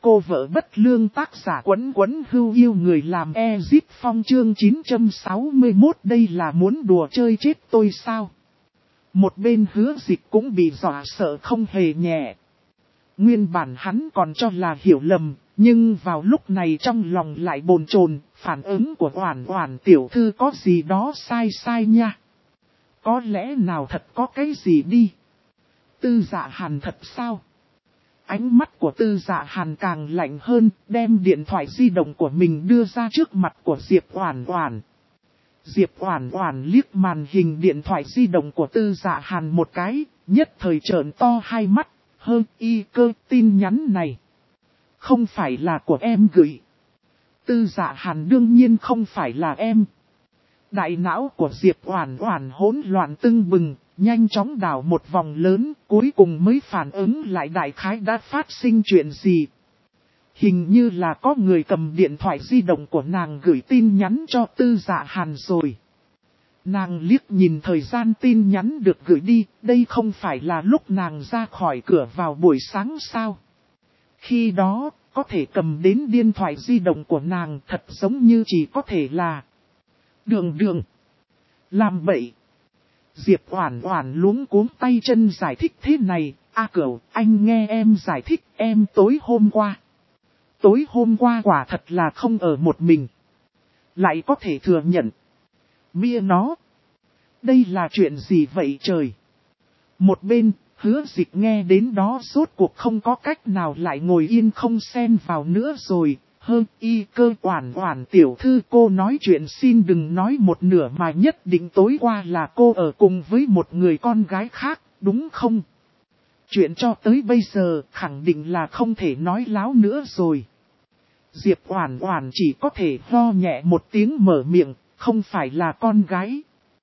cô vợ bất lương, tác giả Quấn Quấn Hưu yêu người làm Ezip Phong, chương 961, đây là muốn đùa chơi chết tôi sao? Một bên Hứa Dịch cũng bị dọa sợ không hề nhẹ. Nguyên bản hắn còn cho là hiểu lầm, nhưng vào lúc này trong lòng lại bồn chồn, phản ứng của Oản Oản tiểu thư có gì đó sai nha. Có lẽ nào thật có cái gì đi? Tư Dạ Hàn thật sao? Ánh mắt của Tư Dạ Hàn càng lạnh hơn, đem điện thoại di động của mình đưa ra trước mặt của Diệp Oản Oản. Diệp Oản Oản liếc màn hình điện thoại di động của Tư Dạ Hàn một cái, nhất thời trợn to hai mắt, cơ tin nhắn này. Không phải là của em gửi. Tư Dạ Hàn đương nhiên không phải là em. Đại não của Diệp Oản Oản hỗn loạn tưng bừng, nhanh chóng đảo một vòng lớn, cuối cùng mới phản ứng lại đại khái đã phát sinh chuyện gì. Hình như là có người cầm điện thoại di động của nàng gửi tin nhắn cho Tư Dạ Hàn rồi. Nàng liếc nhìn thời gian tin nhắn được gửi đi, đây không phải là lúc nàng ra khỏi cửa vào buổi sáng sao? Khi đó, có thể cầm đến điện thoại di động của nàng thật giống như chỉ có thể là Đường. Làm bậy. Diệp Oản Oản luống cuống tay chân giải thích thế này, Cửu, anh nghe em giải thích, em tối hôm qua quả thật là không ở một mình. Lại có thể thừa nhận. Mia nó. Đây là chuyện gì vậy trời? Một bên, Hứa Dịch nghe đến đó rốt cuộc không có cách nào lại ngồi yên không xen vào nữa rồi. Cơ Oản Oản tiểu thư, cô nói chuyện xin đừng nói một nửa mà nhất định tối qua là cô ở cùng với một người con gái khác, đúng không? Chuyện cho tới bây giờ khẳng định là không thể nói láo nữa rồi. Diệp Oản Oản chỉ có thể ho nhẹ một tiếng mở miệng, không phải là con gái,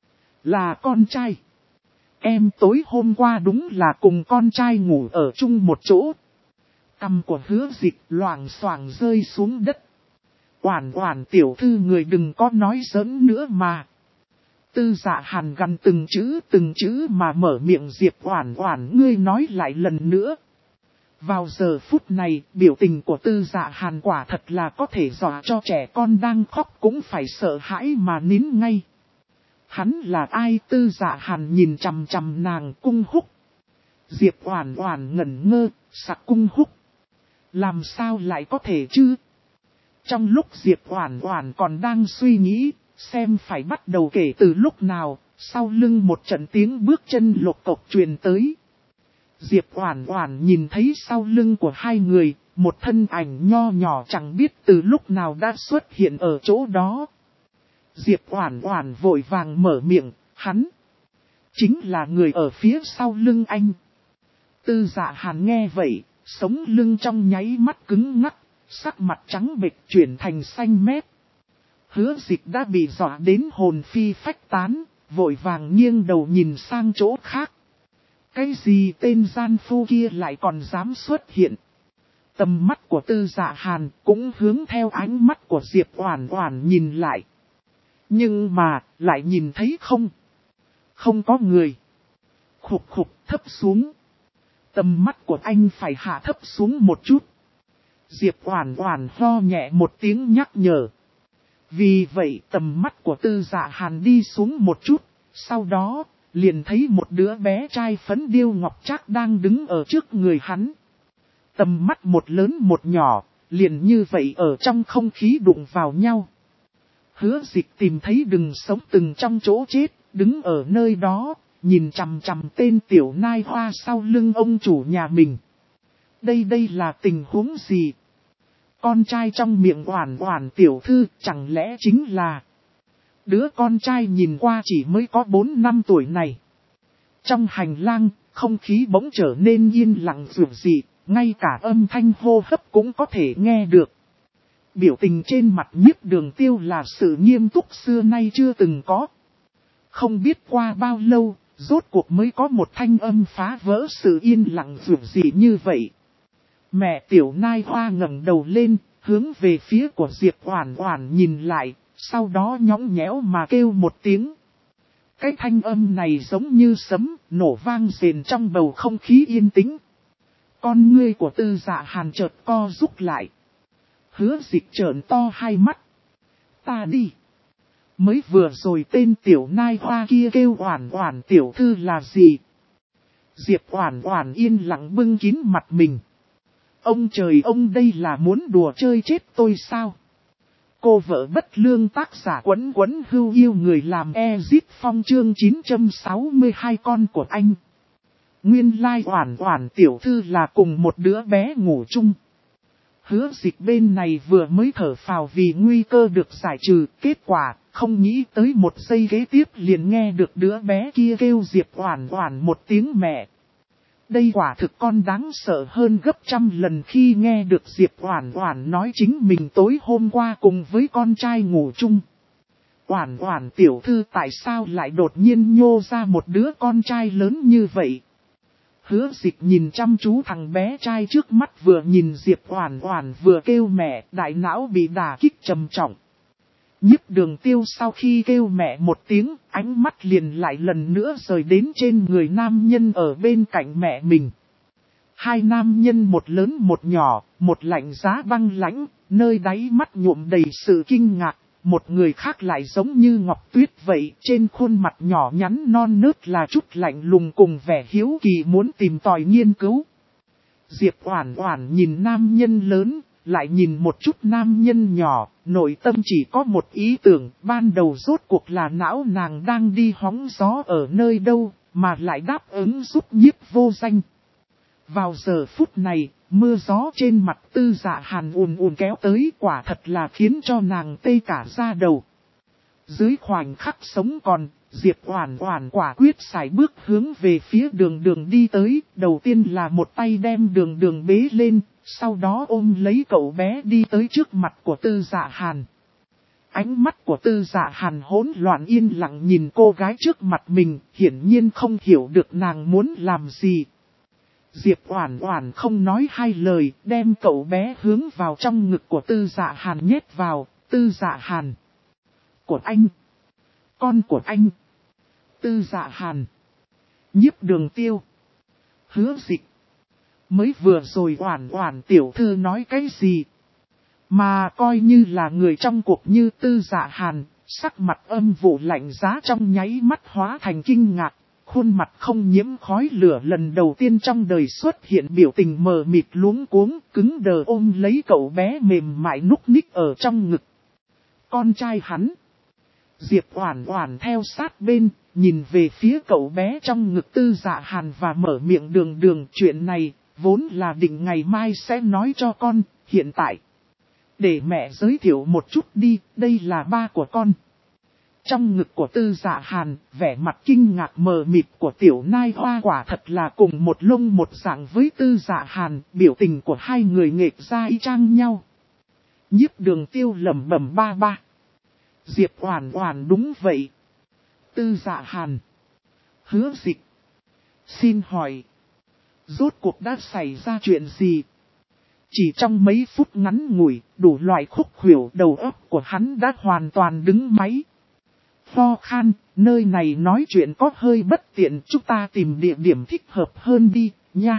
là con trai. Em tối hôm qua đúng là cùng con trai ngủ ở chung một chỗ. Cằm của Hứa Dịch loảng xoảng rơi xuống đất. Oản Oản tiểu thư, người đừng có nói giỡn nữa mà. Tư Dạ Hàn gằn từng chữ mà mở miệng. Diệp Oản Oản, ngươi nói lại lần nữa. Vào giờ phút này, biểu tình của Tư Dạ Hàn quả thật là có thể dọa cho trẻ con đang khóc cũng phải sợ hãi mà nín ngay. Hắn là ai? Tư Dạ Hàn nhìn chằm chằm nàng. Cung Húc. Diệp Oản Oản ngẩn ngơ, sặc Cung Húc. Làm sao lại có thể chứ? Trong lúc Diệp Oản Oản còn đang suy nghĩ, xem phải bắt đầu kể từ lúc nào, sau lưng một trận tiếng bước chân lộc cộc truyền tới. Diệp Oản Oản nhìn thấy sau lưng của hai người, một thân ảnh nho nhỏ chẳng biết từ lúc nào đã xuất hiện ở chỗ đó. Diệp Oản Oản vội vàng mở miệng, hắn chính là người ở phía sau lưng anh. Tư Dạ Hàn nghe vậy, sống lưng trong nháy mắt cứng ngắc, sắc mặt trắng bệch chuyển thành xanh mét. Hứa Dịch đã bị dọa đến hồn phi phách tán, vội vàng nghiêng đầu nhìn sang chỗ khác. Cái gì tên gian phu kia lại còn dám xuất hiện? Tầm mắt của Tư Dạ Hàn cũng hướng theo ánh mắt của Diệp Oản Oản nhìn lại. Nhưng mà, lại nhìn thấy không có người. Khục thấp xuống. Tầm mắt của anh phải hạ thấp xuống một chút. Diệp Oản Oản ho nhẹ một tiếng nhắc nhở. Vì vậy tầm mắt của Tư Dạ Hàn đi xuống một chút, sau đó liền thấy một đứa bé trai phấn điêu ngọc trác đang đứng ở trước người hắn. Tầm mắt một lớn một nhỏ, liền như vậy ở trong không khí đụng vào nhau. Hứa Dịch tìm thấy đừng sống từng trong chỗ chết, đứng ở nơi đó, nhìn chằm chằm tên tiểu nai hoa sau lưng ông chủ nhà mình. Đây là tình huống gì? Con trai trong miệng Oản Oản tiểu thư chẳng lẽ chính là đứa con trai nhìn qua chỉ mới có 4 năm tuổi này. Trong hành lang, không khí bỗng trở nên yên lặng dịu dị, ngay cả âm thanh hô hấp cũng có thể nghe được. Biểu tình trên mặt Nhiếp Đường Tiêu là sự nghiêm túc xưa nay chưa từng có. Không biết qua bao lâu, rốt cuộc mới có một thanh âm phá vỡ sự yên lặng dịu dị như vậy. Mẹ tiểu nai hoa ngẩng đầu lên, hướng về phía của Diệp Oản Oản nhìn lại, sau đó nhõng nhẽo mà kêu một tiếng. Cái thanh âm này giống như sấm, nổ vang rền trong bầu không khí yên tĩnh. Con ngươi của Tư Dạ Hàn chợt co rút lại. Hứa Dịch trợn to hai mắt. Ta đi. Mới vừa rồi tên tiểu nai hoa kia kêu Oản Oản tiểu thư là gì? Diệp Oản Oản yên lặng bưng kín mặt mình. Ông trời, ông đây là muốn đùa chơi chết tôi sao? Cô vợ bất lương, tác giả Quấn Quấn Hưu yêu người làm Ezip Phong, chương 962 con của anh. Nguyên lai Oản Oản tiểu thư là cùng một đứa bé ngủ chung. Hứa Dịch bên này vừa mới thở phào vì nguy cơ được giải trừ, kết quả không nghĩ tới một giây kế tiếp liền nghe được đứa bé kia kêu Diệp Oản Oản một tiếng mẹ. Đây quả thực con đáng sợ hơn gấp trăm lần khi nghe được Diệp Oản Oản nói chính mình tối hôm qua cùng với con trai ngủ chung. Oản Oản tiểu thư tại sao lại đột nhiên nhô ra một đứa con trai lớn như vậy? Hứa Dịch nhìn chăm chú thằng bé trai trước mắt, vừa nhìn Diệp Oản Oản vừa kêu mẹ, đại não bị đả kích trầm trọng. Nhiếp Đường Tiêu sau khi kêu mẹ một tiếng, ánh mắt liền lại lần nữa rời đến trên người nam nhân ở bên cạnh mẹ mình. Hai nam nhân, một lớn một nhỏ, một lạnh giá băng lãnh, nơi đáy mắt nhuộm đầy sự kinh ngạc, một người khác lại giống như ngọc tuyết vậy, trên khuôn mặt nhỏ nhắn non nớt là chút lạnh lùng cùng vẻ hiếu kỳ muốn tìm tòi nghiên cứu. Diệp Oản Oản nhìn nam nhân lớn, lại nhìn một chút nam nhân nhỏ, nội tâm chỉ có một ý tưởng, ban đầu rốt cuộc là não nàng đang đi hóng gió ở nơi đâu, mà lại đáp ứng giúp Nhiếp Vô Danh. Vào giờ phút này, mưa gió trên mặt Tư Dạ Hàn ùn ùn kéo tới, quả thật là khiến cho nàng tê cả da đầu. Dưới khoảnh khắc sống còn, Diệp Oản Oản quả quyết sải bước hướng về phía Đường Đường đi tới, đầu tiên là một tay đem Đường Đường bế lên, sau đó ôm lấy cậu bé đi tới trước mặt của Tư Dạ Hàn. Ánh mắt của Tư Dạ Hàn hỗn loạn yên lặng nhìn cô gái trước mặt mình, hiển nhiên không hiểu được nàng muốn làm gì. Diệp Oản Oản không nói hai lời, đem cậu bé hướng vào trong ngực của Tư Dạ Hàn nhét vào. Tư Dạ Hàn. Của anh. Con của anh. Tư Dạ Hàn. Nhiếp Đường Tiêu. Hứa Dịch. Mới vừa rồi Oản Oản tiểu thư nói cái gì? Mà coi như là người trong cuộc như Tư Dạ Hàn, sắc mặt âm vụ lạnh giá trong nháy mắt hóa thành kinh ngạc. Khuôn mặt không nhiễm khói lửa, lần đầu tiên trong đời xuất hiện biểu tình mờ mịt luống cuống, cứng đờ ôm lấy cậu bé mềm mại núc ních ở trong ngực. Con trai hắn. Diệp Oản Oản theo sát bên, nhìn về phía cậu bé trong ngực Tư Dạ Hàn và mở miệng Đường Đường, chuyện này vốn là định ngày mai sẽ nói cho con, hiện tại. Để mẹ giới thiệu một chút đi, đây là ba của con. Trong ngực của Tư Dạ Hàn, vẻ mặt kinh ngạc mờ mịt của tiểu nai hoa quả thật là cùng một lông một dạng với Tư Dạ Hàn, biểu tình của hai người nghệch ra y chang nhau. Nhiếp Đường Tiêu lẩm bẩm ba ba. Diệp Oản Oản đúng vậy. Tư Dạ Hàn. Hứa Dịch. Xin hỏi. Rốt cuộc đã xảy ra chuyện gì? Chỉ trong mấy phút ngắn ngủi, đủ loại khúc khuỷu đầu óc của hắn đã hoàn toàn đứng máy. Pho khan, nơi này nói chuyện có hơi bất tiện, chúng ta tìm địa điểm thích hợp hơn đi, nha.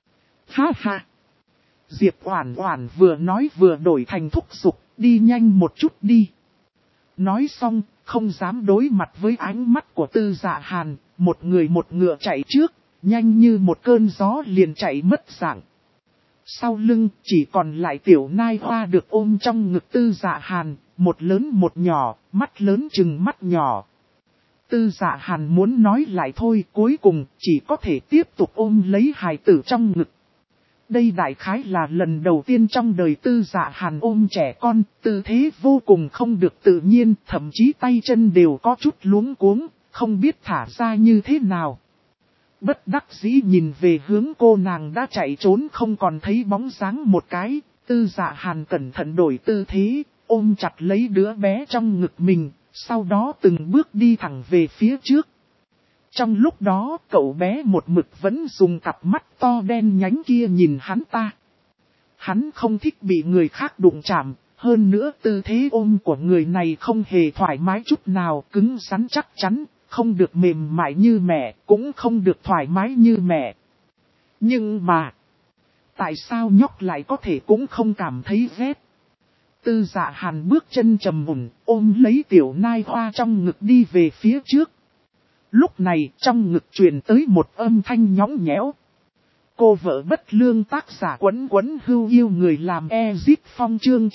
Ha ha. Diệp Oản Oản vừa nói vừa đổi thành thúc giục, đi nhanh một chút đi. Nói xong, không dám đối mặt với ánh mắt của Tư Dạ Hàn, một người một ngựa chạy trước, nhanh như một cơn gió liền chạy mất dạng. Sau lưng chỉ còn lại tiểu nai hoa được ôm trong ngực Tư Dạ Hàn, một lớn một nhỏ, mắt lớn chừng mắt nhỏ. Tư Dạ Hàn muốn nói lại thôi, cuối cùng chỉ có thể tiếp tục ôm lấy hài tử trong ngực. Đây đại khái là lần đầu tiên trong đời Tư Dạ Hàn ôm trẻ con, tư thế vô cùng không được tự nhiên, thậm chí tay chân đều có chút luống cuống, không biết thả ra như thế nào. Bất đắc dĩ nhìn về hướng cô nàng đã chạy trốn không còn thấy bóng dáng một cái, Tư Dạ Hàn cẩn thận đổi tư thế, ôm chặt lấy đứa bé trong ngực mình, sau đó từng bước đi thẳng về phía trước. Trong lúc đó, cậu bé một mực vẫn dùng cặp mắt to đen nhánh kia nhìn hắn ta. Hắn không thích bị người khác đụng chạm, hơn nữa tư thế ôm của người này không hề thoải mái chút nào, cứng rắn chắc chắn, không được mềm mại như mẹ, cũng không được thoải mái như mẹ. Nhưng mà, tại sao nhóc lại có thể cũng không cảm thấy ghét. Tư Dạ Hàn bước chân trầm mùn, ôm lấy Tiểu Nai Hoa trong ngực đi về phía trước. Lúc này trong ngực truyền tới một âm thanh nhõng nhẽo. Cô vợ bất lương tác giả Quấn Quấn Hưu Yêu Người làm Ezip Phong chương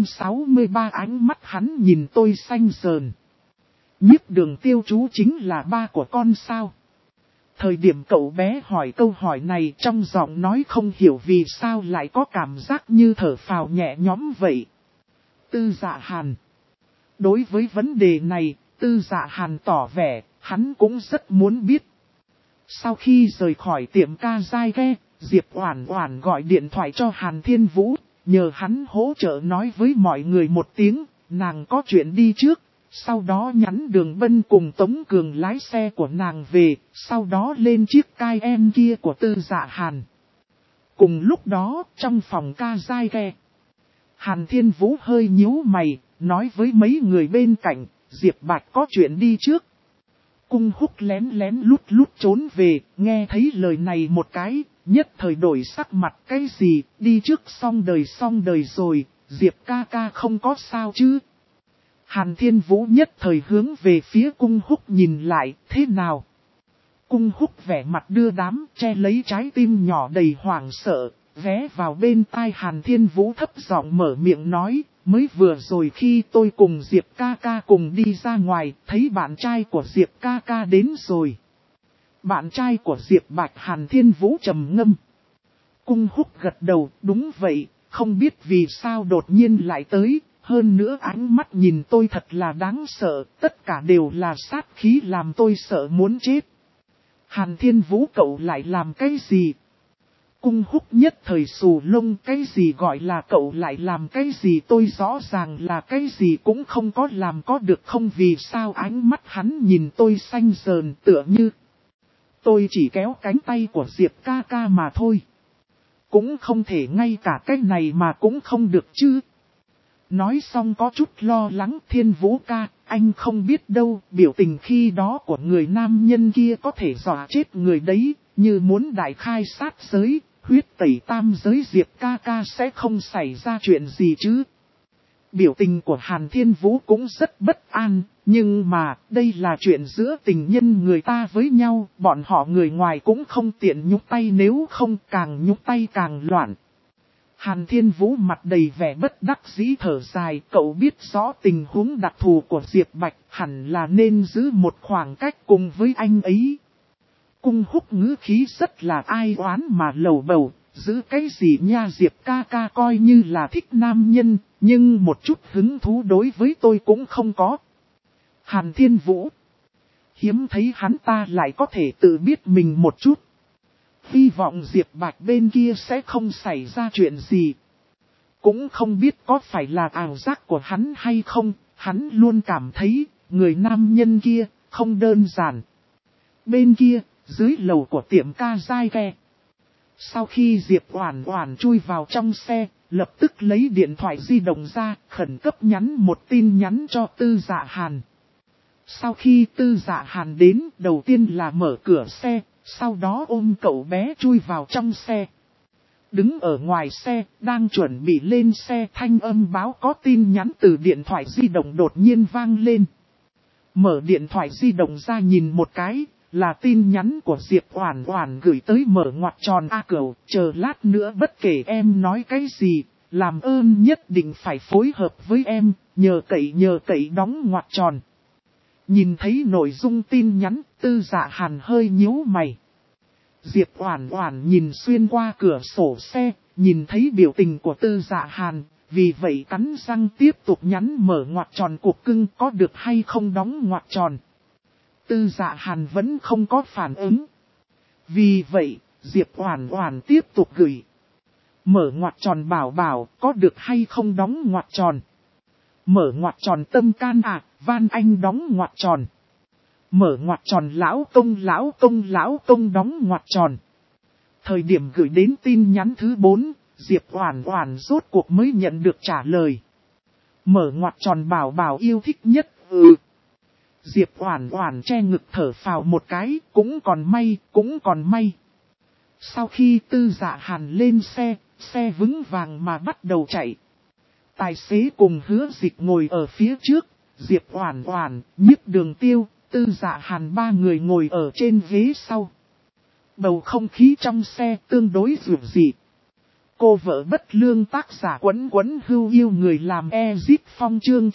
963 ánh mắt hắn nhìn tôi xanh sờn. Nhiếp Đường Tiêu chú chính là ba của con sao? Thời điểm cậu bé hỏi câu hỏi này trong giọng nói không hiểu vì sao lại có cảm giác như thở phào nhẹ nhõm vậy. Tư Dạ Hàn. Đối với vấn đề này, Tư Dạ Hàn tỏ vẻ, hắn cũng rất muốn biết. Sau khi rời khỏi tiệm ca dai ghe, Diệp Oản Oản gọi điện thoại cho Hàn Thiên Vũ, nhờ hắn hỗ trợ nói với mọi người một tiếng, nàng có chuyện đi trước. Sau đó nhắn Đường Bân cùng Tống Cường lái xe của nàng về, sau đó lên chiếc cai em kia của Tư Dạ Hàn. Cùng lúc đó, trong phòng ca dai ghe, Hàn Thiên Vũ hơi nhíu mày, nói với mấy người bên cạnh, Diệp Bạch có chuyện đi trước. Cung Húc lén lén lút lút trốn về, nghe thấy lời này một cái, nhất thời đổi sắc mặt. Cái gì, đi trước xong đời rồi, Diệp ca ca không có sao chứ? Hàn Thiên Vũ nhất thời hướng về phía Cung Húc nhìn lại, thế nào? Cung Húc vẻ mặt đưa đám, che lấy trái tim nhỏ đầy hoảng sợ, ghé vào bên tai Hàn Thiên Vũ thấp giọng mở miệng nói, mới vừa rồi khi tôi cùng Diệp ca ca cùng đi ra ngoài, thấy bạn trai của Diệp ca ca đến rồi. Bạn trai của Diệp Bạch? Hàn Thiên Vũ trầm ngâm. Cung Húc gật đầu, đúng vậy, không biết vì sao đột nhiên lại tới. Hơn nữa ánh mắt nhìn tôi thật là đáng sợ, tất cả đều là sát khí làm tôi sợ muốn chết. Hàn Thiên Vũ cậu lại làm cái gì? Cung Húc nhất thời xù lông, cái gì gọi là cậu lại làm cái gì, tôi rõ ràng là cái gì cũng không có làm có được không, vì sao ánh mắt hắn nhìn tôi xanh sờn tựa như. Tôi chỉ kéo cánh tay của Diệp ca ca mà thôi. Cũng không thể ngay cả cái này mà cũng không được chứ. Nói xong có chút lo lắng, Thiên Vũ ca, anh không biết đâu, biểu tình khi đó của người nam nhân kia có thể dọa chết người đấy, như muốn đại khai sát giới, huyết tẩy tam giới, Diệp ca ca sẽ không xảy ra chuyện gì chứ. Biểu tình của Hàn Thiên Vũ cũng rất bất an, nhưng mà đây là chuyện giữa tình nhân người ta với nhau, bọn họ người ngoài cũng không tiện nhúc tay, nếu không càng nhúc tay càng loạn. Hàn Thiên Vũ mặt đầy vẻ bất đắc dĩ thở dài, cậu biết rõ tình huống đặc thù của Diệp Bạch, hẳn là nên giữ một khoảng cách cùng với anh ấy. Cung Húc ngữ khí rất là ai oán mà lầu bầu, giữ cái gì nha, Diệp ca ca coi như là thích nam nhân, nhưng một chút hứng thú đối với tôi cũng không có. Hàn Thiên Vũ, hiếm thấy hắn ta lại có thể tự biết mình một chút. Hy vọng Diệp Bạch bên kia sẽ không xảy ra chuyện gì. Cũng không biết có phải là ảo giác của hắn hay không, hắn luôn cảm thấy, người nam nhân kia, không đơn giản. Bên kia, dưới lầu của tiệm ca dai ghe. Sau khi Diệp Oản Oản chui vào trong xe, lập tức lấy điện thoại di động ra, khẩn cấp nhắn một tin nhắn cho Tư Dạ Hàn. Sau khi Tư Dạ Hàn đến, đầu tiên là mở cửa xe. Sau đó ôm cậu bé chui vào trong xe. Đứng ở ngoài xe, đang chuẩn bị lên xe, thanh âm báo có tin nhắn từ điện thoại di động đột nhiên vang lên. Mở điện thoại di động ra nhìn một cái, là tin nhắn của Diệp Oản Oản gửi tới, mở ngoặc tròn A Cẩu, chờ lát nữa bất kể em nói cái gì, làm ơn nhất định phải phối hợp với em, nhờ cậy đóng ngoặc tròn. Nhìn thấy nội dung tin nhắn, Tư Dạ Hàn hơi nhíu mày. Diệp Oản Oản nhìn xuyên qua cửa sổ xe, nhìn thấy biểu tình của Tư Dạ Hàn, vì vậy cắn răng tiếp tục nhắn mở ngoặc tròn cục cưng, có được hay không đóng ngoặc tròn. Tư Dạ Hàn vẫn không có phản ứng. Vì vậy, Diệp Oản Oản tiếp tục gửi. Mở ngoặc tròn bảo bảo, có được hay không đóng ngoặc tròn. Mở ngoặc tròn tâm can à, van anh đóng ngoặc tròn. Mở ngoặc tròn lão công đóng ngoặc tròn. Thời điểm gửi đến tin nhắn thứ 4, Diệp Oản Oản rốt cuộc mới nhận được trả lời. Mở ngoặc tròn bảo bảo yêu thích nhất, Diệp Oản Oản che ngực thở phào một cái, cũng còn may. Sau khi Tư Dạ Hàn lên xe, xe vững vàng mà bắt đầu chạy. Tài xế cùng Hứa Dịch ngồi ở phía trước, Diệp Oản Oản, Nhiếp Đường Tiêu, Tư Dạ Hàn ba người ngồi ở trên ghế sau. Bầu không khí trong xe tương đối dịu dị. Cô vợ bất lương tác giả Quấn Quấn Hưu Yêu người làm Ezip Phong chương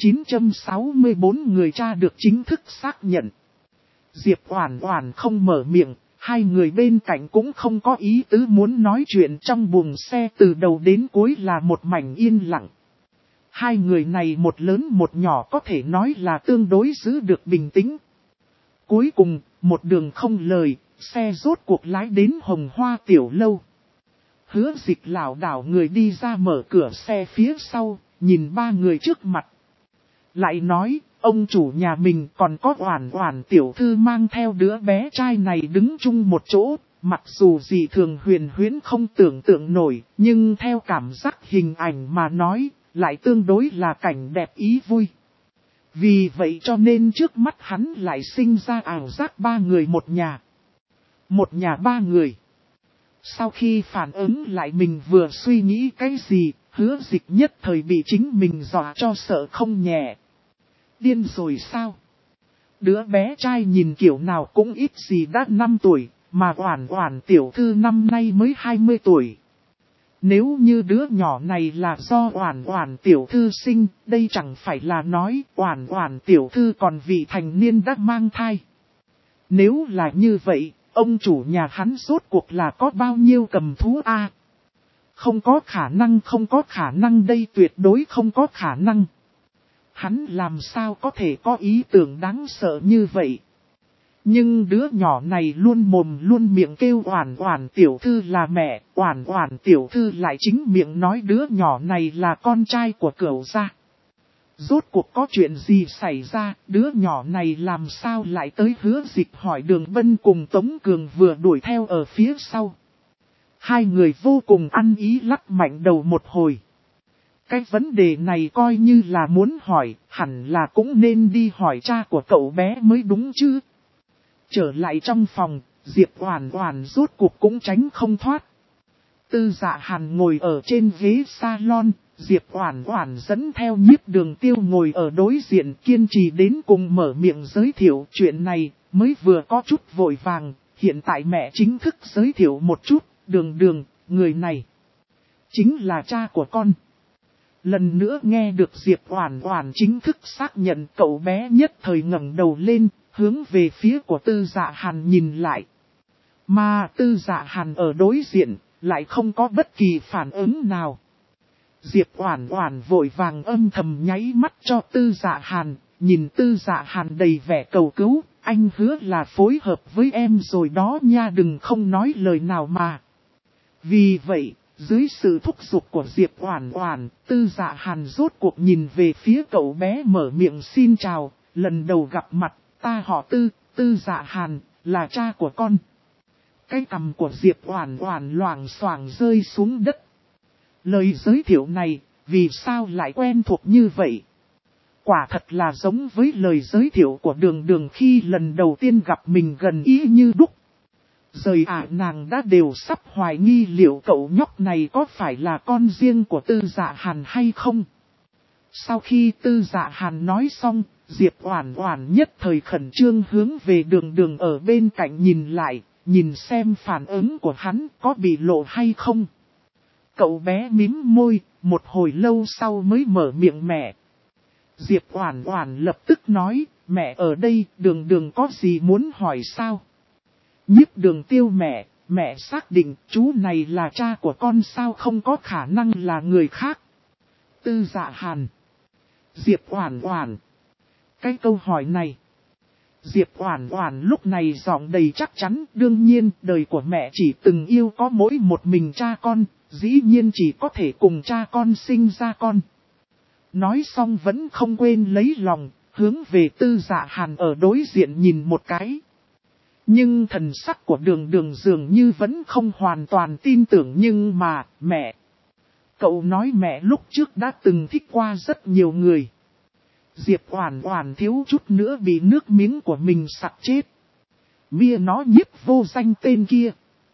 964 người cha được chính thức xác nhận. Diệp Oản Oản không mở miệng, hai người bên cạnh cũng không có ý tứ muốn nói chuyện, trong buồng xe từ đầu đến cuối là một mảnh yên lặng. Hai người này một lớn một nhỏ có thể nói là tương đối giữ được bình tĩnh. Cuối cùng, một đường không lời, xe rốt cuộc lái đến Hồng Hoa Tiểu Lâu. Hứa Dịch lảo đảo người đi ra mở cửa xe phía sau, nhìn ba người trước mặt. Lại nói, ông chủ nhà mình còn có Oản Oản tiểu thư mang theo đứa bé trai này đứng chung một chỗ, mặc dù gì thường huyền huyễn không tưởng tượng nổi, nhưng theo cảm giác hình ảnh mà nói, lại tương đối là cảnh đẹp ý vui. Vì vậy cho nên trước mắt hắn lại sinh ra ảo giác ba người một nhà. Một nhà ba người. Sau khi phản ứng lại mình vừa suy nghĩ cái gì, Hứa Dịch nhất thời bị chính mình dọa cho sợ không nhẹ. Điên rồi sao? Đứa bé trai nhìn kiểu nào cũng ít gì đã 5 tuổi, mà Oản Oản tiểu thư năm nay mới 20 tuổi. Nếu như đứa nhỏ này là do Oản Oản tiểu thư sinh, đây chẳng phải là nói Oản Oản tiểu thư còn vị thành niên đã mang thai. Nếu là như vậy, ông chủ nhà hắn rốt cuộc là có bao nhiêu cầm thú a? Không có khả năng đây tuyệt đối không có khả năng. Hắn làm sao có thể có ý tưởng đáng sợ như vậy? Nhưng đứa nhỏ này luôn mồm luôn miệng kêu Oản Oản tiểu thư là mẹ, Oản Oản tiểu thư lại chính miệng nói đứa nhỏ này là con trai của Cửu gia. Rốt cuộc có chuyện gì xảy ra, đứa nhỏ này làm sao lại tới? Hứa Dịch hỏi. Đường Bân cùng Tống Cường vừa đuổi theo ở phía sau. Hai người vô cùng ăn ý lắc mạnh đầu một hồi. Cái vấn đề này coi như là muốn hỏi, hẳn là cũng nên đi hỏi cha của cậu bé mới đúng chứ. Trở lại trong phòng, Diệp Oản Oản rốt cuộc cũng tránh không thoát. Tư Dạ Hàn ngồi ở trên ghế salon, Diệp Oản Oản dẫn theo Nhiếp Đường Tiêu ngồi ở đối diện, kiên trì đến cùng mở miệng giới thiệu. Chuyện này mới vừa có chút vội vàng, hiện tại mẹ chính thức giới thiệu một chút. Đường Đường, người này chính là cha của con. Lần nữa nghe được Diệp Oản Oản chính thức xác nhận, cậu bé nhất thời ngẩng đầu lên, hướng về phía của Tư Dạ Hàn nhìn lại. Mà Tư Dạ Hàn ở đối diện, lại không có bất kỳ phản ứng nào. Diệp Oản Oản vội vàng âm thầm nháy mắt cho Tư Dạ Hàn, nhìn Tư Dạ Hàn đầy vẻ cầu cứu, anh hứa là phối hợp với em rồi đó nha, đừng không nói lời nào mà. Vì vậy, dưới sự thúc giục của Diệp Oản Oản, Tư Dạ Hàn rốt cuộc nhìn về phía cậu bé mở miệng xin chào, lần đầu gặp mặt, ta họ Tư, Tư Dạ Hàn, là cha của con. Cái cằm của Diệp Oản Oản loảng xoảng rơi xuống đất. Lời giới thiệu này, vì sao lại quen thuộc như vậy? Quả thật là giống với lời giới thiệu của Đường Đường khi lần đầu tiên gặp mình gần ý như đúc. Rời nàng đã đều sắp hoài nghi liệu cậu nhóc này có phải là con riêng của Tư Dạ Hàn hay không. Sau khi Tư Dạ Hàn nói xong, Diệp Oản Oản nhất thời khẩn trương hướng về Đường Đường ở bên cạnh nhìn lại, nhìn xem phản ứng của hắn có bị lộ hay không. Cậu bé mím môi, một hồi lâu sau mới mở miệng mẹ. Diệp Oản Oản lập tức nói, mẹ ở đây, Đường Đường có gì muốn hỏi sao? Nhiếp Đường Tiêu mẹ, mẹ xác định chú này là cha của con sao, không có khả năng là người khác. Tư Dạ Hàn. Diệp Oản Oản. Cái câu hỏi này. Diệp Oản Oản lúc này giọng đầy chắc chắn, đương nhiên đời của mẹ chỉ từng yêu có mỗi một mình cha con, dĩ nhiên chỉ có thể cùng cha con sinh ra con. Nói xong vẫn không quên lấy lòng, hướng về Tư Dạ Hàn ở đối diện nhìn một cái. Nhưng thần sắc của Đường Đường dường như vẫn không hoàn toàn tin tưởng. Nhưng mà, mẹ. Cậu nói mẹ lúc trước đã từng thích qua rất nhiều người. Diệp Oản Oản thiếu chút nữa bị nước miếng của mình sặc chết. Mia nó Nhiếp vô danh tên kia.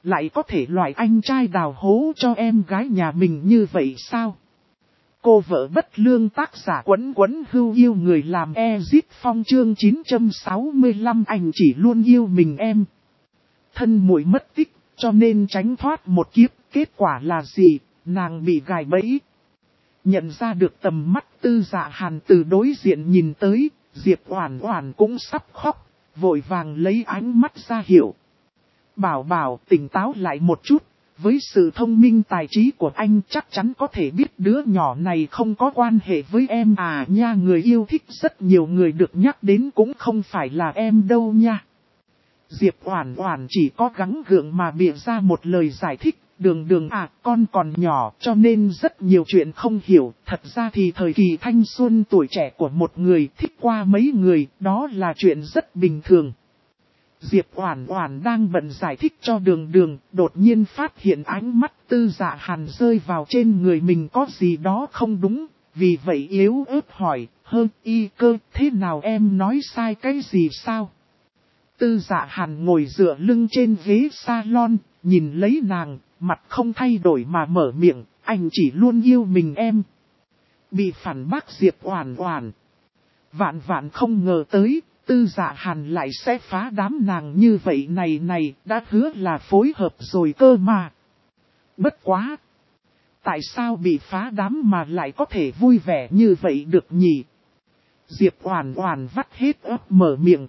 lại có thể loại anh trai đào hố cho em gái nhà mình như vậy sao? Cô vợ bất lương tác giả Quấn Quấn Hưu yêu người làm Ezit Phong chương 965 anh chỉ luôn yêu mình em. Thân muội mất tích, cho nên tránh thoát một kiếp, kết quả là gì? Nàng bị gài bẫy. Nhận ra được tầm mắt Tư Dạ Hàn từ đối diện nhìn tới, Diệp Oản Oản cũng sắp khóc, vội vàng lấy ánh mắt ra hiệu. Bảo bảo tỉnh táo lại một chút, với sự thông minh tài trí của anh chắc chắn có thể biết đứa nhỏ này không có quan hệ với em à nha, người yêu thích rất nhiều người được nhắc đến cũng không phải là em đâu nha. Diệp Oản Oản chỉ có gắng gượng mà bịa ra một lời giải thích, Đường Đường à, con còn nhỏ cho nên rất nhiều chuyện không hiểu, thật ra thì thời kỳ thanh xuân tuổi trẻ của một người thích qua mấy người, đó là chuyện rất bình thường. Diệp Oản Oản đang bận giải thích cho Đường Đường, đột nhiên phát hiện ánh mắt Tư Dạ Hàn rơi vào trên người mình có gì đó không đúng, vì vậy yếu ớt hỏi, y cơ, thế nào em nói sai cái gì sao? Tư Dạ Hàn ngồi dựa lưng trên ghế salon, nhìn lấy nàng, mặt không thay đổi mà mở miệng, anh chỉ luôn yêu mình em. Bị phản bác Diệp Oản Oản. Vạn vạn không ngờ tới, Tư Dạ Hàn lại sẽ phá đám nàng như vậy này, đã hứa là phối hợp rồi cơ mà. Bất quá! Tại sao bị phá đám mà lại có thể vui vẻ như vậy được nhỉ? Diệp Oản Oản vắt hết óc mở miệng,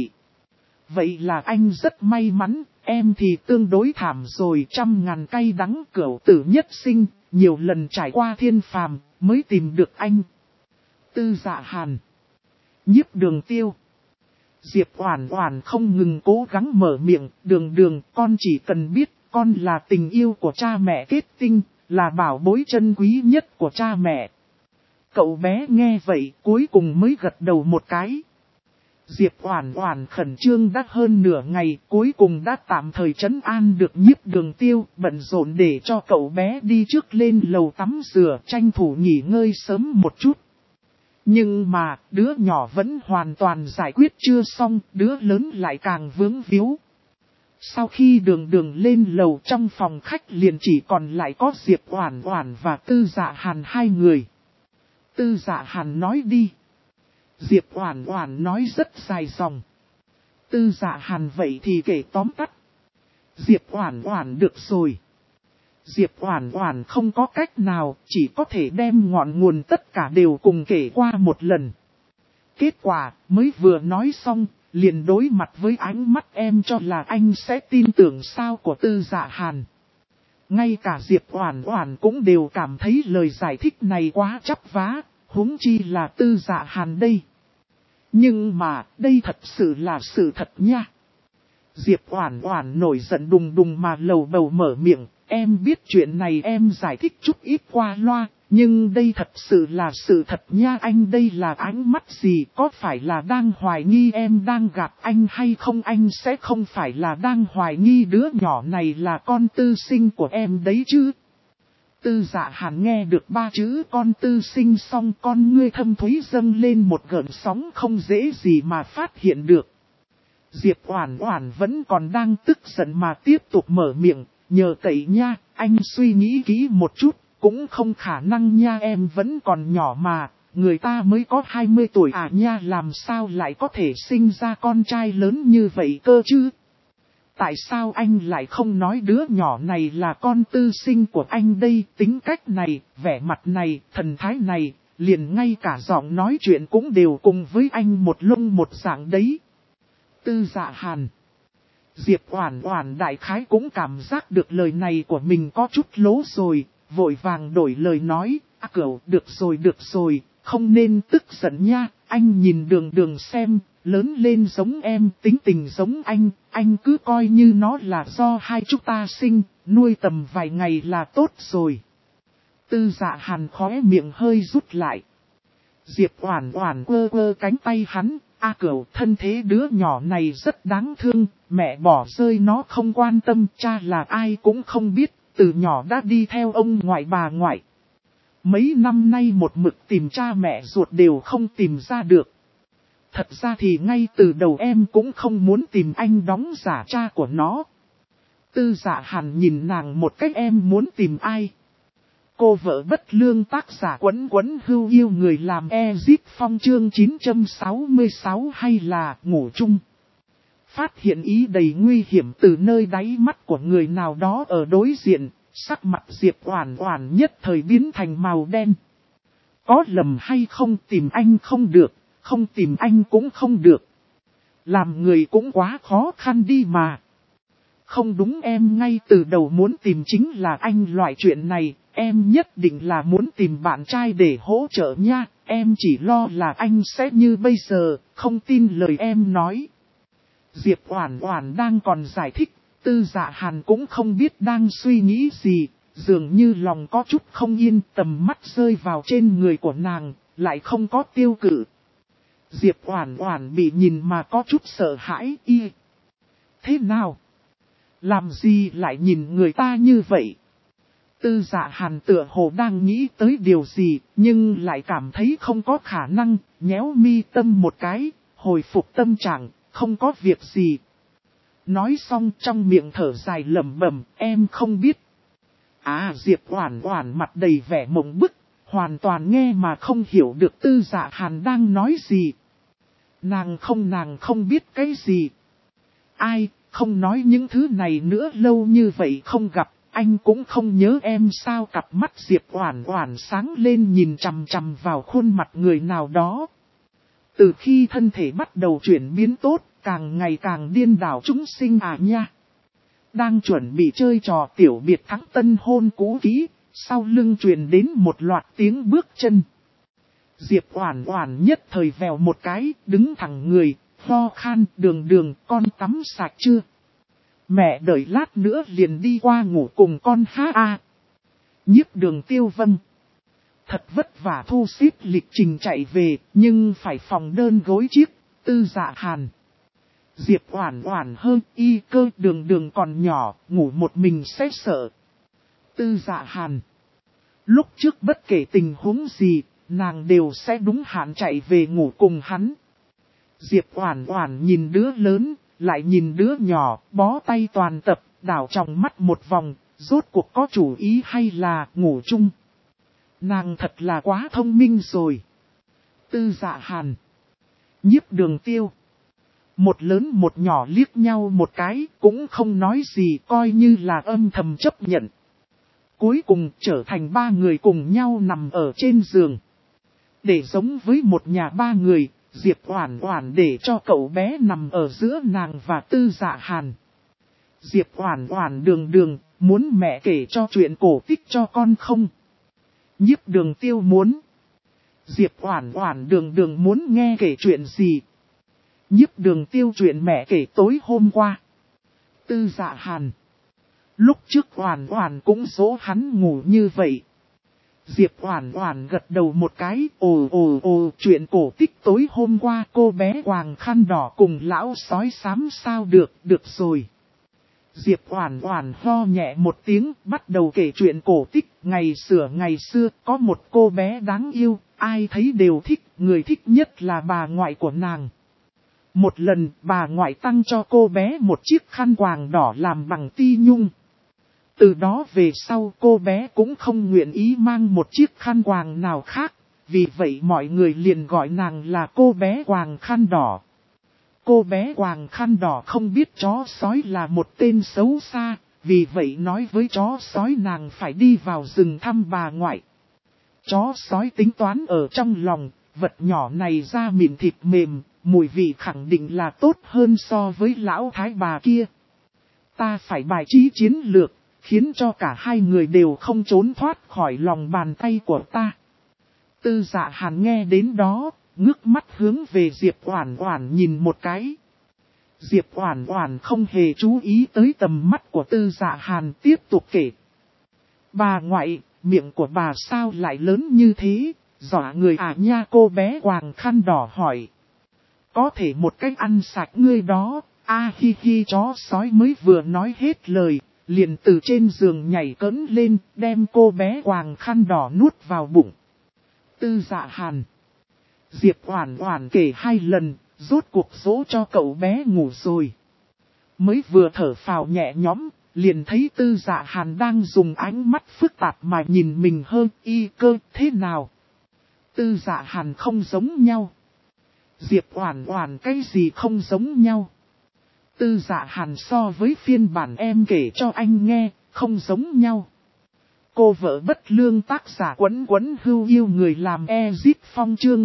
Vậy là anh rất may mắn, em thì tương đối thảm rồi, trăm ngàn cay đắng cửu tử nhất sinh, nhiều lần trải qua thiên phàm, mới tìm được anh. Tư Dạ Hàn. Nhiếp Đường Tiêu. Diệp Oản Oản không ngừng cố gắng mở miệng, Đường Đường, con chỉ cần biết, con là tình yêu của cha mẹ kết tinh, là bảo bối chân quý nhất của cha mẹ. Cậu bé nghe vậy, cuối cùng mới gật đầu một cái. Diệp Oản Oản khẩn trương đã hơn nửa ngày, cuối cùng đã tạm thời trấn an được Nhiếp Đường Tiêu, bận rộn để cho cậu bé đi trước lên lầu tắm rửa, tranh thủ nghỉ ngơi sớm một chút. Nhưng mà, đứa nhỏ vẫn hoàn toàn giải quyết chưa xong, đứa lớn lại càng vướng víu. Sau khi Đường Đường lên lầu, trong phòng khách liền chỉ còn lại có Diệp Oản Oản và Tư Dạ Hàn hai người. Tư Dạ Hàn nói đi. Diệp Oản Oản nói rất dài dòng. Tư Dạ Hàn vậy thì kể tóm tắt. Diệp Oản Oản được rồi. Diệp Oản Oản không có cách nào, chỉ có thể đem ngọn nguồn tất cả đều cùng kể qua một lần. Kết quả, mới vừa nói xong, liền đối mặt với ánh mắt em cho là anh sẽ tin tưởng sao của Tư Dạ Hàn. Ngay cả Diệp Oản Oản cũng đều cảm thấy lời giải thích này quá chắp vá, huống chi là Tư Dạ Hàn đây. Nhưng mà, đây thật sự là sự thật nha. Diệp Oản Oản nổi giận đùng đùng mà lầu bầu mở miệng, em biết chuyện này em giải thích chút ít qua loa, nhưng đây thật sự là sự thật nha. Anh đây là ánh mắt gì, có phải là đang hoài nghi em đang gạt anh hay không? Anh sẽ không phải là đang hoài nghi đứa nhỏ này là con tư sinh của em đấy chứ? Tư Dạ Hàn nghe được ba chữ con tư sinh xong, con ngươi thâm thúy dâng lên một gợn sóng không dễ gì mà phát hiện được. Diệp Oản Oản vẫn còn đang tức giận mà tiếp tục mở miệng, nhờ cậy nha, anh suy nghĩ kỹ một chút, cũng không khả năng nha, em vẫn còn nhỏ mà, người ta mới có 20 tuổi à nha, làm sao lại có thể sinh ra con trai lớn như vậy cơ chứ? Tại sao anh lại không nói đứa nhỏ này là con tư sinh của anh đây, tính cách này, vẻ mặt này, thần thái này, liền ngay cả giọng nói chuyện cũng đều cùng với anh một lông một dạng đấy. Tư Dạ Hàn. Diệp Oản Oản đại khái cũng cảm giác được lời này của mình có chút lố rồi, vội vàng đổi lời nói, cửu, được rồi, không nên tức giận nha, anh nhìn Đường Đường xem, lớn lên giống em, tính tình giống anh cứ coi như nó là do hai chúng ta sinh, nuôi tầm vài ngày là tốt rồi. Tư Dạ Hàn khóe miệng hơi rút lại. Diệp Oản Oản quơ cánh tay hắn, cửu, thân thế đứa nhỏ này rất đáng thương, mẹ bỏ rơi nó không quan tâm, cha là ai cũng không biết, từ nhỏ đã đi theo ông ngoại bà ngoại. Mấy năm nay một mực tìm cha mẹ ruột đều không tìm ra được. Thật ra thì ngay từ đầu em cũng không muốn tìm anh đóng giả cha của nó. Tư Dạ Hàn nhìn nàng một cách em muốn tìm ai. Cô vợ bất lương tác giả Quấn Quấn Hưu yêu người làm Ezip Phong chương 966 hay là ngủ chung. Phát hiện ý đầy nguy hiểm từ nơi đáy mắt của người nào đó ở đối diện, sắc mặt Diệp Oản Oản nhất thời biến thành màu đen. Có lầm hay không, tìm anh không được, không tìm anh cũng không được. Làm người cũng quá khó khăn đi mà. Không đúng, em ngay từ đầu muốn tìm chính là anh, loại chuyện này, em nhất định là muốn tìm bạn trai để hỗ trợ nha, em chỉ lo là anh sẽ như bây giờ, không tin lời em nói. Diệp Oản Oản đang còn giải thích, Tư Dạ Hàn cũng không biết đang suy nghĩ gì, dường như lòng có chút không yên, tầm mắt rơi vào trên người của nàng, lại không có tiêu cự. Diệp Oản Oản bị nhìn mà có chút sợ hãi. Thế nào? Làm gì lại nhìn người ta như vậy? Tư Dạ Hàn tựa hồ đang nghĩ tới điều gì, nhưng lại cảm thấy không có khả năng, nhéo mi tâm một cái, hồi phục tâm trạng, không có việc gì. Nói xong trong miệng thở dài lẩm bẩm, em không biết. Diệp Oản Oản mặt đầy vẻ mộng bức, hoàn toàn nghe mà không hiểu được Tư Dạ Hàn đang nói gì. Nàng không biết cái gì. Ai, không nói những thứ này nữa, lâu như vậy không gặp, anh cũng không nhớ em sao? Cặp mắt Diệp Oản Oản sáng lên nhìn chằm chằm vào khuôn mặt người nào đó. Từ khi thân thể bắt đầu chuyển biến tốt, càng ngày càng điên đảo chúng sinh nha. Đang chuẩn bị chơi trò tiểu biệt thắng tân hôn cũ kỹ, sau lưng truyền đến một loạt tiếng bước chân. Diệp Oản Oản nhất thời vèo một cái, đứng thẳng người, ho khan, đường, con tắm sạch chưa? Mẹ đợi lát nữa liền đi qua ngủ cùng con ha. Nhiếp Đường Tiêu vâng. Thật vất vả thu xếp lịch trình chạy về, nhưng phải phòng đơn gối chiếc. Tư Dạ Hàn. Diệp Oản Oản hơn cơ, đường còn nhỏ, ngủ một mình sẽ sợ. Tư Dạ Hàn. Lúc trước bất kể tình huống gì, nàng đều sẽ đúng hạn chạy về ngủ cùng hắn. Diệp Oản Oản nhìn đứa lớn, lại nhìn đứa nhỏ, bó tay toàn tập, đảo trong mắt một vòng, rốt cuộc có chủ ý hay là ngủ chung. Nàng thật là quá thông minh rồi. Tư Dạ Hàn. Nhiếp Đường Tiêu. Một lớn một nhỏ liếc nhau một cái, cũng không nói gì, coi như là âm thầm chấp nhận. Cuối cùng trở thành ba người cùng nhau nằm ở trên giường. Để giống với một nhà ba người, Diệp Oản Oản để cho cậu bé nằm ở giữa nàng và Tư Dạ Hàn. Diệp Oản Oản đường, muốn mẹ kể cho chuyện cổ tích cho con không? Nhiếp Đường Tiêu muốn. Diệp Oản Oản đường muốn nghe kể chuyện gì? Nhiếp Đường Tiêu chuyện mẹ kể tối hôm qua. Tư Dạ Hàn. Lúc trước Oản Oản cũng dỗ hắn ngủ như vậy. Diệp Oản Oản gật đầu một cái, ồ, chuyện cổ tích tối hôm qua cô bé quàng khăn đỏ cùng lão sói xám sao được rồi. Diệp Oản Oản ho nhẹ một tiếng, bắt đầu kể chuyện cổ tích. Ngày xưa có một cô bé đáng yêu, ai thấy đều thích, người thích nhất là bà ngoại của nàng. Một lần, bà ngoại tặng cho cô bé một chiếc khăn quàng đỏ làm bằng ti nhung. Từ đó về sau cô bé cũng không nguyện ý mang một chiếc khăn quàng nào khác, vì vậy mọi người liền gọi nàng là cô bé quàng khăn đỏ. Cô bé quàng khăn đỏ không biết chó sói là một tên xấu xa, vì vậy nói với chó sói nàng phải đi vào rừng thăm bà ngoại. Chó sói tính toán ở trong lòng, vật nhỏ này da mịn thịt mềm, mùi vị khẳng định là tốt hơn so với lão thái bà kia. Ta phải bài trí chiến lược, khiến cho cả hai người đều không trốn thoát khỏi lòng bàn tay của ta. Tư Dạ Hàn nghe đến đó, ngước mắt hướng về Diệp Oản Oản nhìn một cái. Diệp Oản Oản không hề chú ý tới tầm mắt của Tư Dạ Hàn, tiếp tục kể. Bà ngoại, miệng của bà sao lại lớn như thế, dọa người nha, cô bé quàng khăn đỏ hỏi. Có thể một cách ăn sạch ngươi đó, chó sói mới vừa nói hết lời, liền từ trên giường nhảy cẫng lên, đem cô bé quàng khăn đỏ nuốt vào bụng. Tư Dạ Hàn. Diệp Oản Oản kể 2 lần, rốt cuộc dỗ cho cậu bé ngủ rồi. Mới vừa thở phào nhẹ nhõm, liền thấy Tư Dạ Hàn đang dùng ánh mắt phức tạp mà nhìn mình hơn y cơ thế nào. Tư Dạ Hàn không giống nhau. Diệp Oản Oản cái gì không giống nhau. Tư Dạ Hàn so với phiên bản em kể cho anh nghe, không giống nhau. Cô vợ bất lương tác giả Quấn Quấn Hưu yêu người làm Ezip Phong chương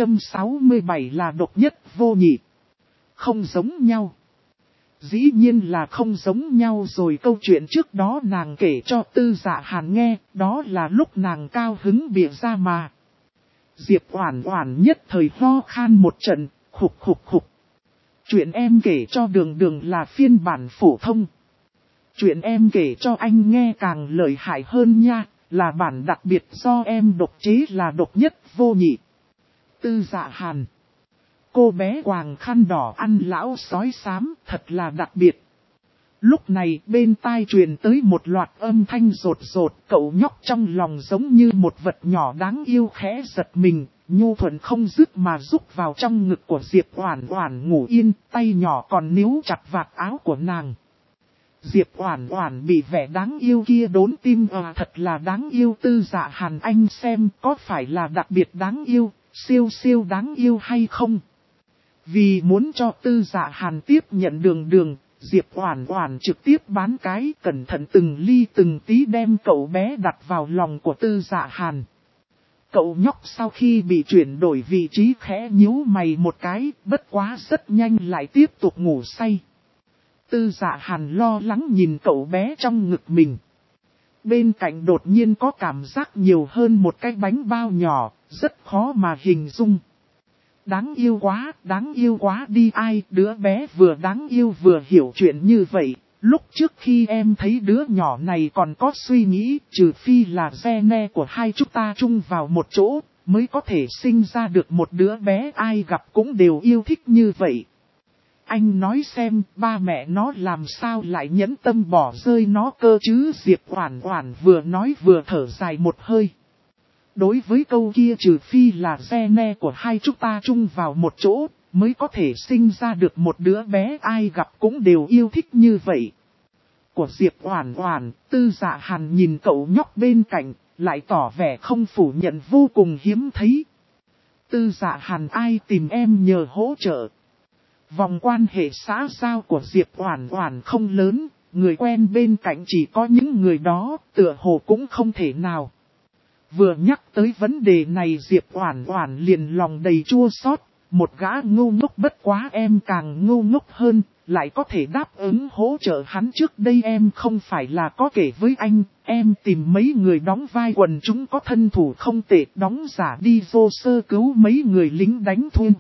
967 là độc nhất vô nhị. Không giống nhau. Dĩ nhiên là không giống nhau rồi, câu chuyện trước đó nàng kể cho Tư Dạ Hàn nghe, đó là lúc nàng cao hứng bịa ra mà. Diệp Oản Oản nhất thời ho khan một trận, khục khục khục. Chuyện em kể cho Đường Đường là phiên bản phổ thông. Chuyện em kể cho anh nghe càng lợi hại hơn nha, là bản đặc biệt do em độc chế là độc nhất vô nhị. Tư Dạ Hàn. Cô bé quàng khăn đỏ ăn lão sói xám, thật là đặc biệt. Lúc này bên tai truyền tới một loạt âm thanh rột rột, cậu nhóc trong lòng giống như một vật nhỏ đáng yêu khẽ giật mình, nhu thuận không dứt mà rúc vào trong ngực của Diệp Oản Oản ngủ yên, tay nhỏ còn níu chặt vạt áo của nàng. Diệp Oản Oản bị vẻ đáng yêu kia đốn tim, thật là đáng yêu. Tư Dạ Hàn, anh xem có phải là đặc biệt đáng yêu, siêu siêu đáng yêu hay không? Vì muốn cho Tư Dạ Hàn tiếp nhận Đường Đường, Diệp Oản Oản trực tiếp bán cái, cẩn thận từng ly từng tí đem cậu bé đặt vào lòng của Tư Dạ Hàn. Cậu nhóc sau khi bị chuyển đổi vị trí khẽ nhíu mày một cái, bất quá rất nhanh lại tiếp tục ngủ say. Tư Dạ Hàn lo lắng nhìn cậu bé trong ngực mình. Bên cạnh đột nhiên có cảm giác nhiều hơn một cái bánh bao nhỏ, rất khó mà hình dung. Đáng yêu quá đi, ai đứa bé vừa đáng yêu vừa hiểu chuyện như vậy. Lúc trước khi em thấy đứa nhỏ này còn có suy nghĩ, trừ phi là gene của hai chúng ta chung vào một chỗ, mới có thể sinh ra được một đứa bé ai gặp cũng đều yêu thích như vậy. Anh nói xem, ba mẹ nó làm sao lại nhẫn tâm bỏ rơi nó cơ chứ? Diệp Oản Oản vừa nói vừa thở dài một hơi. Đối với câu kia trừ phi là gene của hai chúng ta chung vào một chỗ, mới có thể sinh ra được một đứa bé ai gặp cũng đều yêu thích như vậy. Của Diệp Oản Oản, Tư Dạ Hàn nhìn cậu nhóc bên cạnh, lại tỏ vẻ không phủ nhận vô cùng hiếm thấy. Tư Dạ Hàn, ai tìm em nhờ hỗ trợ? Vòng quan hệ xã giao của Diệp Oản Oản không lớn, người quen bên cạnh chỉ có những người đó, tựa hồ cũng không thể nào. Vừa nhắc tới vấn đề này Diệp Oản Oản liền lòng đầy chua xót, một gã ngu ngốc, bất quá em càng ngu ngốc hơn, lại có thể đáp ứng hỗ trợ hắn. Trước đây em không phải là có kể với anh, em tìm mấy người đóng vai quần chúng có thân thủ không tệ, đóng giả đi vô sơ cứu mấy người lính đánh thuê.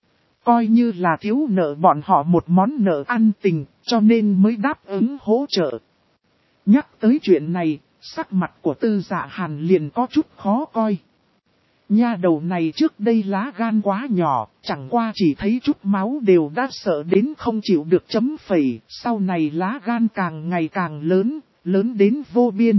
Coi như là thiếu nợ bọn họ một món nợ ăn tình, cho nên mới đáp ứng hỗ trợ. Nhắc tới chuyện này, sắc mặt của Tư Dạ Hàn liền có chút khó coi. Nha đầu này trước đây lá gan quá nhỏ, chẳng qua chỉ thấy chút máu đều đã sợ đến không chịu được chấm phẩy, sau này lá gan càng ngày càng lớn, lớn đến vô biên.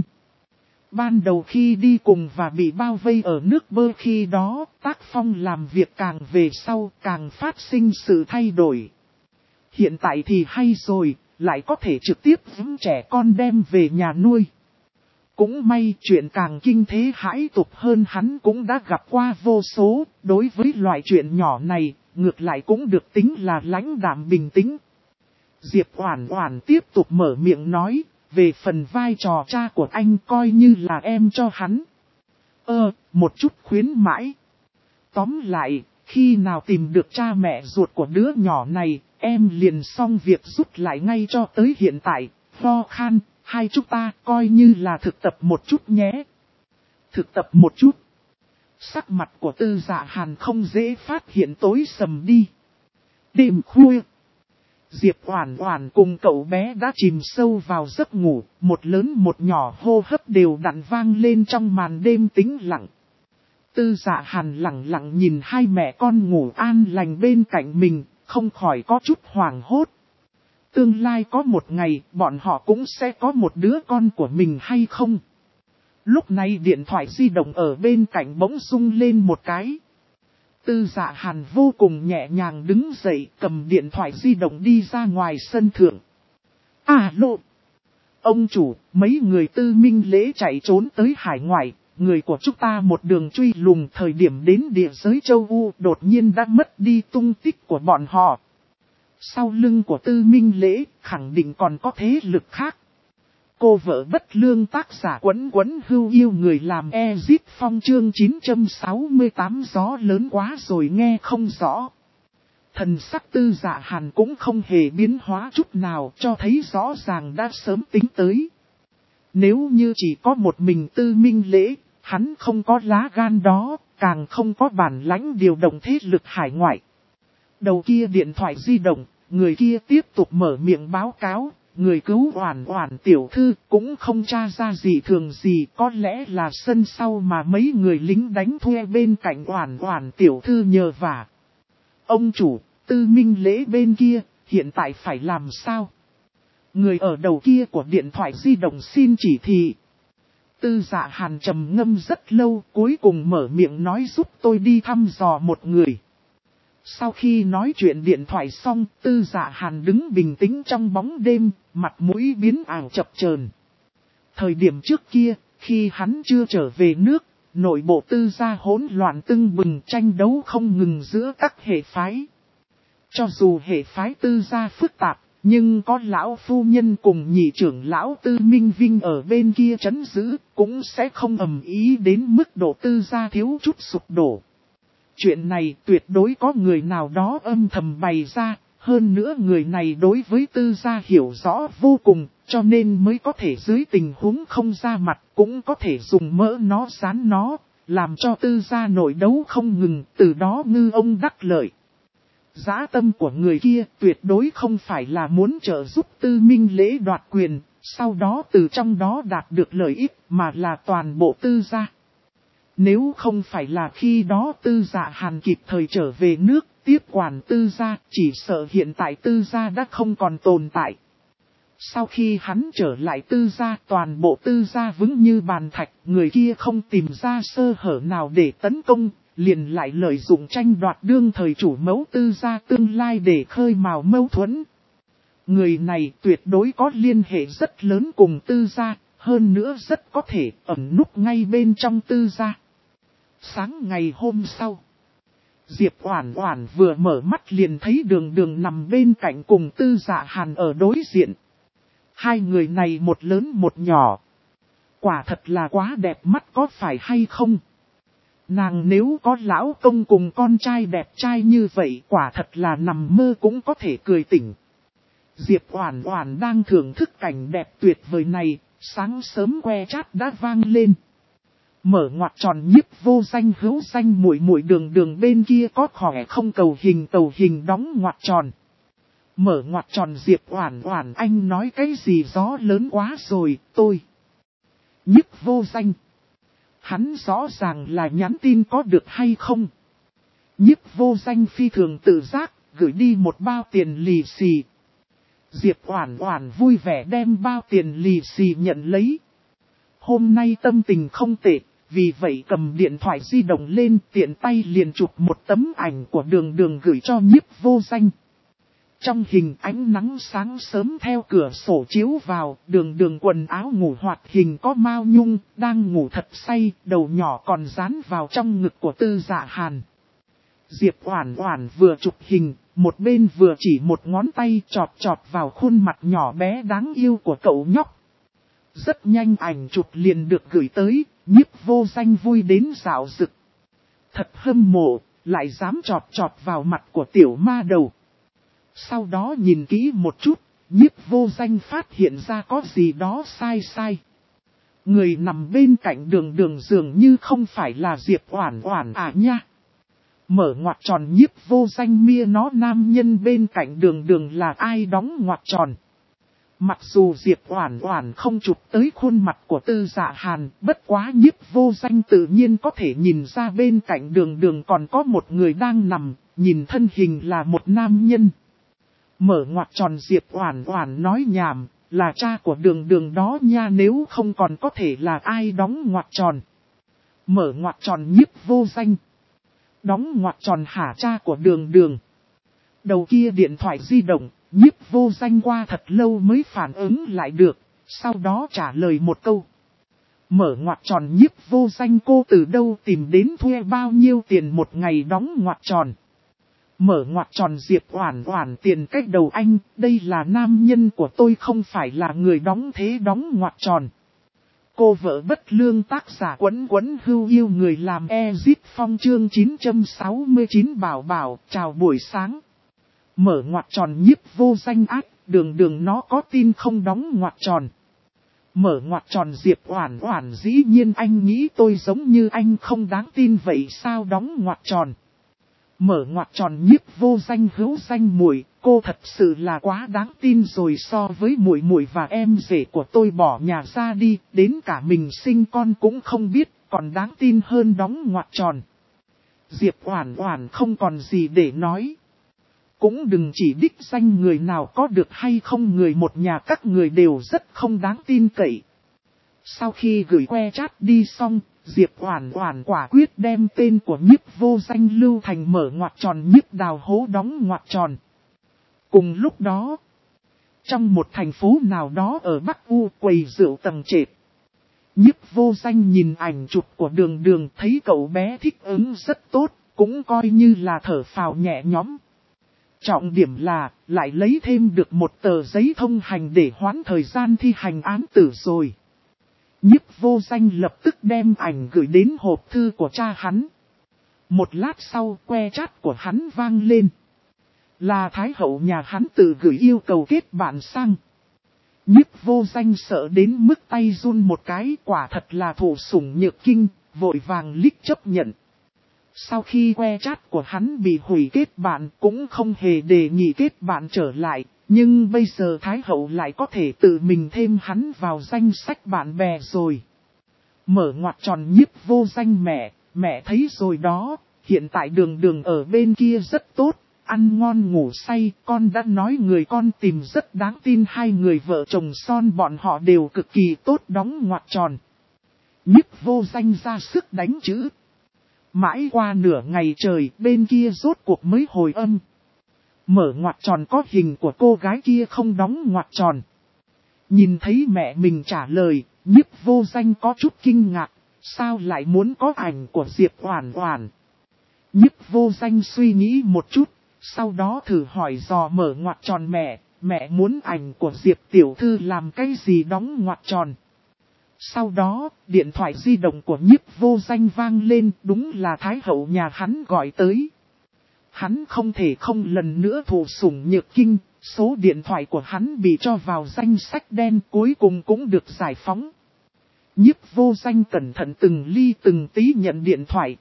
Ban đầu khi đi cùng và bị bao vây ở nước bơ khi đó, tác phong làm việc càng về sau càng phát sinh sự thay đổi. Hiện tại thì hay rồi, lại có thể trực tiếp vững trẻ con đem về nhà nuôi. Cũng may chuyện càng kinh thế hãi tục hơn hắn cũng đã gặp qua vô số, đối với loại chuyện nhỏ này, ngược lại cũng được tính là lãnh đạm bình tĩnh. Diệp Oản Oản tiếp tục mở miệng nói, về phần vai trò cha của anh coi như là em cho hắn. Một chút khuyến mãi. Tóm lại, khi nào tìm được cha mẹ ruột của đứa nhỏ này, em liền xong việc rút lại ngay. Cho tới hiện tại, ho khan, hai chúng ta coi như là thực tập một chút nhé. Thực tập một chút. Sắc mặt của Tư Dạ Hàn không dễ phát hiện tối sầm đi. Đêm khuya, Diệp Oản Oản cùng cậu bé đã chìm sâu vào giấc ngủ, một lớn một nhỏ hô hấp đều đặn vang lên trong màn đêm tĩnh lặng. Tư Dạ Hàn lặng lặng nhìn hai mẹ con ngủ an lành bên cạnh mình, không khỏi có chút hoảng hốt. Tương lai có một ngày, bọn họ cũng sẽ có một đứa con của mình hay không? Lúc này điện thoại di động ở bên cạnh bỗng rung lên một cái. Tư Dạ Hàn vô cùng nhẹ nhàng đứng dậy, cầm điện thoại di động đi ra ngoài sân thượng. Alo! Ông chủ, mấy người Tư Minh Lễ chạy trốn tới hải ngoại, người của chúng ta một đường truy lùng thời điểm đến địa giới châu U đột nhiên đã mất đi tung tích của bọn họ. Sau lưng của Tư Minh Lễ khẳng định còn có thế lực khác. Cô vợ bất lương tác giả Quấn Quấn Hưu yêu người làm Ezip Phong chương 968 gió lớn quá rồi nghe không rõ. Thần sắc Tư Dạ Hàn cũng không hề biến hóa chút nào cho thấy rõ ràng đã sớm tính tới. Nếu như chỉ có một mình Tư Minh Lễ, hắn không có lá gan đó, càng không có bản lãnh điều động thế lực hải ngoại. Đầu kia điện thoại di động, người kia tiếp tục mở miệng báo cáo, người cứu Oản Oản tiểu thư cũng không tra ra gì thường gì, có lẽ là sân sau mà mấy người lính đánh thuê bên cạnh Oản Oản tiểu thư nhờ vả. Ông chủ, Tư Minh Lễ bên kia, hiện tại phải làm sao? Người ở đầu kia của điện thoại di động xin chỉ thị. Tư Dạ Hàn trầm ngâm rất lâu, cuối cùng mở miệng nói giúp tôi đi thăm dò một người. Sau khi nói chuyện điện thoại xong, Tư Dạ Hàn đứng bình tĩnh trong bóng đêm, mặt mũi biến ảo chập chờn. Thời điểm trước kia, khi hắn chưa trở về nước, nội bộ Tư gia hỗn loạn tưng bừng, tranh đấu không ngừng giữa các hệ phái. Cho dù hệ phái Tư gia phức tạp, nhưng có lão phu nhân cùng nhị trưởng lão Tư Minh Vinh ở bên kia trấn giữ, cũng sẽ không ầm ý đến mức độ Tư gia thiếu chút sụp đổ. Chuyện này tuyệt đối có người nào đó âm thầm bày ra, hơn nữa người này đối với Tư gia hiểu rõ vô cùng, cho nên mới có thể dưới tình huống không ra mặt, cũng có thể dùng mỡ nó sán nó, làm cho Tư gia nội đấu không ngừng, từ đó ngư ông đắc lợi. Dã tâm của người kia tuyệt đối không phải là muốn trợ giúp Tư Minh Lễ đoạt quyền, sau đó từ trong đó đạt được lợi ích, mà là toàn bộ Tư gia. Nếu không phải là khi đó Tư Dạ Hàn kịp thời trở về nước, tiếp quản Tư gia, chỉ sợ hiện tại Tư gia đã không còn tồn tại. Sau khi hắn trở lại Tư gia, toàn bộ Tư gia vững như bàn thạch, người kia không tìm ra sơ hở nào để tấn công, liền lại lợi dụng tranh đoạt đương thời chủ mẫu Tư gia tương lai để khơi mào mâu thuẫn. Người này tuyệt đối có liên hệ rất lớn cùng Tư gia, hơn nữa rất có thể ẩn núp ngay bên trong Tư gia. Sáng ngày hôm sau, Diệp Oản Oản vừa mở mắt liền thấy Đường Đường nằm bên cạnh cùng Tư Dạ Hàn ở đối diện. Hai người này một lớn một nhỏ. Quả thật là quá đẹp mắt có phải hay không? Nàng nếu có lão công cùng con trai đẹp trai như vậy quả thật là nằm mơ cũng có thể cười tỉnh. Diệp Oản Oản đang thưởng thức cảnh đẹp tuyệt vời này, sáng sớm que chát đã vang lên. Mở ngoặc tròn Nhiếp Vô Danh hữu danh muội muội Đường Đường bên kia có khỏe không tàu hình đóng ngoặc tròn. Mở ngoặc tròn Diệp Oản Oản anh nói cái gì gió lớn quá rồi, tôi. Nhiếp Vô Danh. Hắn rõ ràng là nhắn tin có được hay không? Nhiếp Vô Danh phi thường tự giác, gửi đi một bao tiền lì xì. Diệp Oản Oản vui vẻ đem bao tiền lì xì nhận lấy. Hôm nay tâm tình không tệ, vì vậy cầm điện thoại di động lên tiện tay liền chụp một tấm ảnh của Đường Đường gửi cho Nhiếp Vô Danh. Trong hình ánh nắng sáng sớm theo cửa sổ chiếu vào, Đường Đường quần áo ngủ hoạt hình có Mao Nhung, đang ngủ thật say, đầu nhỏ còn dán vào trong ngực của Tư Dạ Hàn. Diệp Oản Oản vừa chụp hình, một bên vừa chỉ một ngón tay chọt vào khuôn mặt nhỏ bé đáng yêu của cậu nhóc. Rất nhanh ảnh chụp liền được gửi tới, Nhiếp Vô Danh vui đến rạo rực. Thật hâm mộ, lại dám chọt vào mặt của tiểu ma đầu. Sau đó nhìn kỹ một chút, Nhiếp Vô Danh phát hiện ra có gì đó sai. Người nằm bên cạnh Đường Đường dường như không phải là Diệp Oản Oản à nha. Mở ngoặc tròn Nhiếp Vô Danh mia nó nam nhân bên cạnh Đường Đường là ai đóng ngoặc tròn. Mặc dù Diệp Oản Oản không chụp tới khuôn mặt của Tư Dạ Hàn, bất quá Nhiếp Vô Danh tự nhiên có thể nhìn ra bên cạnh Đường Đường còn có một người đang nằm, nhìn thân hình là một nam nhân. Mở ngoặc tròn Diệp Oản Oản nói nhảm, là cha của Đường Đường đó nha, nếu không còn có thể là ai đóng ngoặc tròn. Mở ngoặc tròn Nhiếp Vô Danh. Đóng ngoặc tròn hả cha của Đường Đường. Đầu kia điện thoại di động, Nhiếp Vô Danh qua thật lâu mới phản ứng lại được, Sau đó trả lời một câu. Mở ngoặc tròn Nhiếp Vô Danh cô từ đâu tìm đến thuê bao nhiêu tiền một ngày đóng ngoặc tròn. Mở ngoặc tròn Diệp Oản Oản tiền cách đầu anh, đây là nam nhân của tôi không phải là người đóng thế đóng ngoặc tròn. Cô vợ bất lương tác giả Quấn Quấn Hưu yêu người làm Ezit Phong chương 969 bảo bảo, chào buổi sáng. Mở ngoặc tròn Nhiếp Vô Danh ác, đường nó có tin không đóng ngoặc tròn. Mở ngoặc tròn Diệp Oản Oản dĩ nhiên anh nghĩ tôi giống như anh không đáng tin vậy sao đóng ngoặc tròn. Mở ngoặc tròn Nhiếp Vô Danh hữu danh muội, cô thật sự là quá đáng tin rồi so với muội muội và em rể của tôi bỏ nhà ra đi, đến cả mình sinh con cũng không biết, còn đáng tin hơn đóng ngoặc tròn. Diệp Oản Oản không còn gì để nói. Cũng đừng chỉ đích danh người nào có được hay không, người một nhà các người đều rất không đáng tin cậy. Sau khi gửi que chat đi xong, Diệp Oản Oản quả quyết đem tên của Nhiếp Vô Danh lưu thành mở ngoặc tròn Nhiếp Đào hố đóng ngoặc tròn. Cùng lúc đó, trong một thành phố nào đó ở Bắc U quầy rượu tầng trệt, Nhiếp Vô Danh nhìn ảnh chụp của Đường thấy cậu bé thích ứng rất tốt, cũng coi như là thở phào nhẹ nhõm. Trọng điểm là, lại lấy thêm được một tờ giấy thông hành để hoãn thời gian thi hành án tử rồi. Nhiếp Vô Danh lập tức đem ảnh gửi đến hộp thư của cha hắn. Một lát sau, que chat của hắn vang lên. Là Thái hậu nhà hắn tự gửi yêu cầu kết bạn sang. Nhiếp Vô Danh sợ đến mức tay run một cái, quả thật là thụ sủng nhược kinh, vội vàng lích chấp nhận. Sau khi que chat của hắn bị hủy kết bạn cũng không hề đề nghị kết bạn trở lại, nhưng bây giờ Thái hậu lại có thể tự mình thêm hắn vào danh sách bạn bè rồi. Mở ngoặc tròn Nhiếp Vô Danh mẹ thấy rồi đó, hiện tại đường ở bên kia rất tốt, ăn ngon ngủ say, con đã nói người con tìm rất đáng tin, hai người vợ chồng son bọn họ đều cực kỳ tốt đóng ngoặc tròn. Nhiếp Vô Danh ra sức đánh chữ. Mãi qua nửa ngày trời bên kia rốt cuộc mới hồi âm. Mở ngoặc tròn có hình của cô gái kia không đóng ngoặc tròn. Nhìn thấy mẹ mình trả lời, Nhiếp Vô Danh có chút kinh ngạc, sao lại muốn có ảnh của Diệp Oản Oản. Nhiếp Vô Danh suy nghĩ một chút, sau đó thử hỏi dò mở ngoặc tròn mẹ muốn ảnh của Diệp tiểu thư làm cái gì đóng ngoặc tròn. Sau đó, điện thoại di động của Nhiếp Vô Danh vang lên, đúng là Thái hậu nhà hắn gọi tới. Hắn không thể không lần nữa thụ sủng nhược kinh, số điện thoại của hắn bị cho vào danh sách đen cuối cùng cũng được giải phóng. Nhiếp Vô Danh cẩn thận từng ly từng tí nhận điện thoại,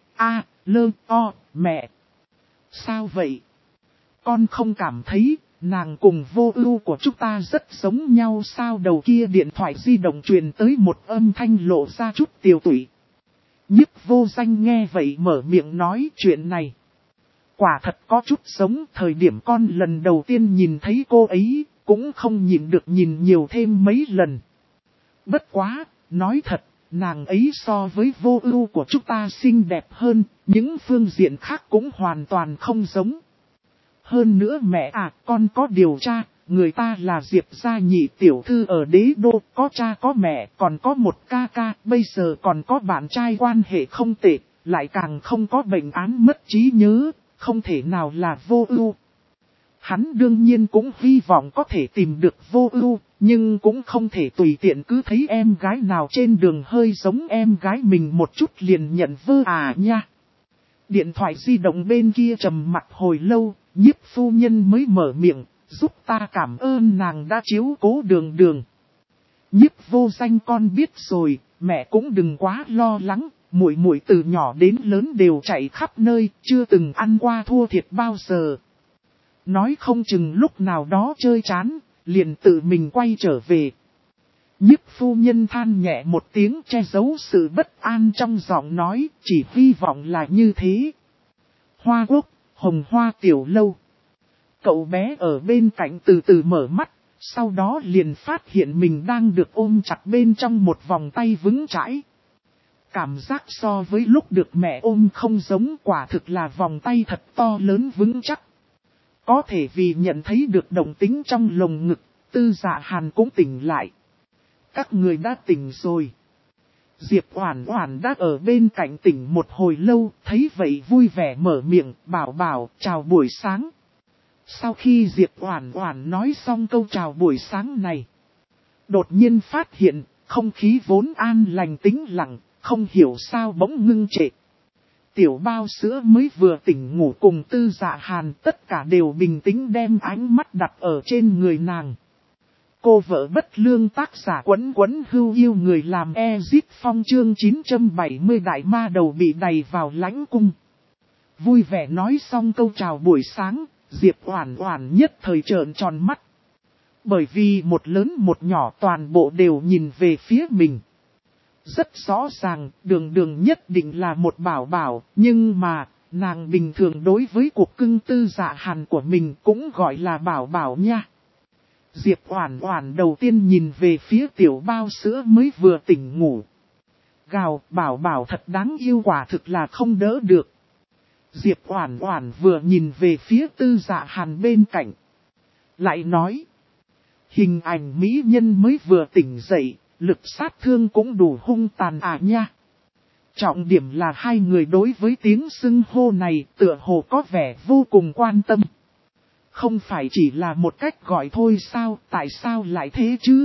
mẹ. Sao vậy? Con không cảm thấy nàng cùng Vô Ưu của chúng ta rất giống nhau sao? Đầu kia điện thoại di động truyền tới một âm thanh lộ ra chút tiều tụy. Nhiếp Vô Danh nghe vậy mở miệng nói chuyện này. Quả thật có chút giống, thời điểm con lần đầu tiên nhìn thấy cô ấy, cũng không nhịn được nhìn nhiều thêm mấy lần. Bất quá, nói thật, nàng ấy so với Vô Ưu của chúng ta xinh đẹp hơn, những phương diện khác cũng hoàn toàn không giống. Hơn nữa mẹ con có điều tra, người ta là Diệp gia nhị tiểu thư ở đế đô, có cha có mẹ, còn có một ca ca, bây giờ còn có bạn trai quan hệ không tệ, lại càng không có bệnh án mất trí nhớ, không thể nào là Vô Ưu. Hắn đương nhiên cũng hy vọng có thể tìm được Vô Ưu, nhưng cũng không thể tùy tiện cứ thấy em gái nào trên đường hơi giống em gái mình một chút liền nhận vơ nha. Điện thoại di động bên kia trầm mặc hồi lâu, Nhiếp phu nhân mới mở miệng, giúp ta cảm ơn nàng đã chiếu cố đường. Nhiếp Vô Danh con biết rồi, mẹ cũng đừng quá lo lắng, muội từ nhỏ đến lớn đều chạy khắp nơi, chưa từng ăn qua thua thiệt bao giờ. Nói không chừng lúc nào đó chơi chán, liền tự mình quay trở về. Nhiếp phu nhân than nhẹ một tiếng che giấu sự bất an trong giọng nói, chỉ hy vọng là như thế. Hoa Quốc, Hồng Hoa tiểu lâu. Cậu bé ở bên cạnh từ từ mở mắt, sau đó liền phát hiện mình đang được ôm chặt bên trong một vòng tay vững chãi. Cảm giác so với lúc được mẹ ôm không giống, quả thực là vòng tay thật to lớn vững chắc. Có thể vì nhận thấy được động tính trong lồng ngực, Tư Dạ Hàn cũng tỉnh lại. Các người đã tỉnh rồi. Diệp Oản Oản đã ở bên cạnh tỉnh một hồi lâu, thấy vậy vui vẻ mở miệng, bảo bảo, chào buổi sáng. Sau khi Diệp Oản Oản nói xong câu chào buổi sáng này, đột nhiên phát hiện, không khí vốn an lành tĩnh lặng, không hiểu sao bỗng ngưng trệ. Tiểu bao sữa mới vừa tỉnh ngủ cùng Tư Dạ Hàn tất cả đều bình tĩnh đem ánh mắt đặt ở trên người nàng. Cô vợ bất lương tác giả Quấn Quấn Hưu yêu người làm Ezip Phong chương 970 đại ma đầu bị đày vào lãnh cung. Vui vẻ nói xong câu chào buổi sáng, Diệp Oản Oản nhất thời trợn tròn mắt. Bởi vì một lớn một nhỏ toàn bộ đều nhìn về phía mình. Rất rõ ràng, đường đường nhất định là một bảo bảo, nhưng mà, nàng bình thường đối với cuộc cưng Tư Dạ Hàn của mình cũng gọi là bảo bảo nha. Diệp Oản Oản đầu tiên nhìn về phía tiểu bao sữa mới vừa tỉnh ngủ. Gào, bảo bảo thật đáng yêu, quả thực là không đỡ được. Diệp Oản Oản vừa nhìn về phía Tư Dạ Hàn bên cạnh. Lại nói, hình ảnh mỹ nhân mới vừa tỉnh dậy, lực sát thương cũng đủ hung tàn nha. Trọng điểm là hai người đối với tiếng xưng hô này tựa hồ có vẻ vô cùng quan tâm. Không phải chỉ là một cách gọi thôi sao, tại sao lại thế chứ?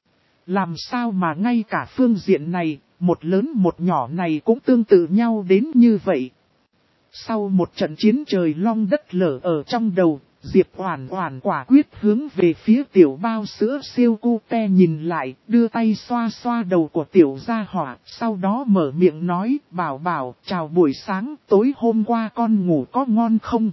Làm sao mà ngay cả phương diện này, một lớn một nhỏ này cũng tương tự nhau đến như vậy? Sau một trận chiến trời long đất lở ở trong đầu, Diệp Oản Oản quả quyết hướng về phía tiểu bao sữa siêu cute nhìn lại, đưa tay xoa xoa đầu của tiểu gia hỏa, sau đó mở miệng nói, bảo bảo, chào buổi sáng, tối hôm qua con ngủ có ngon không?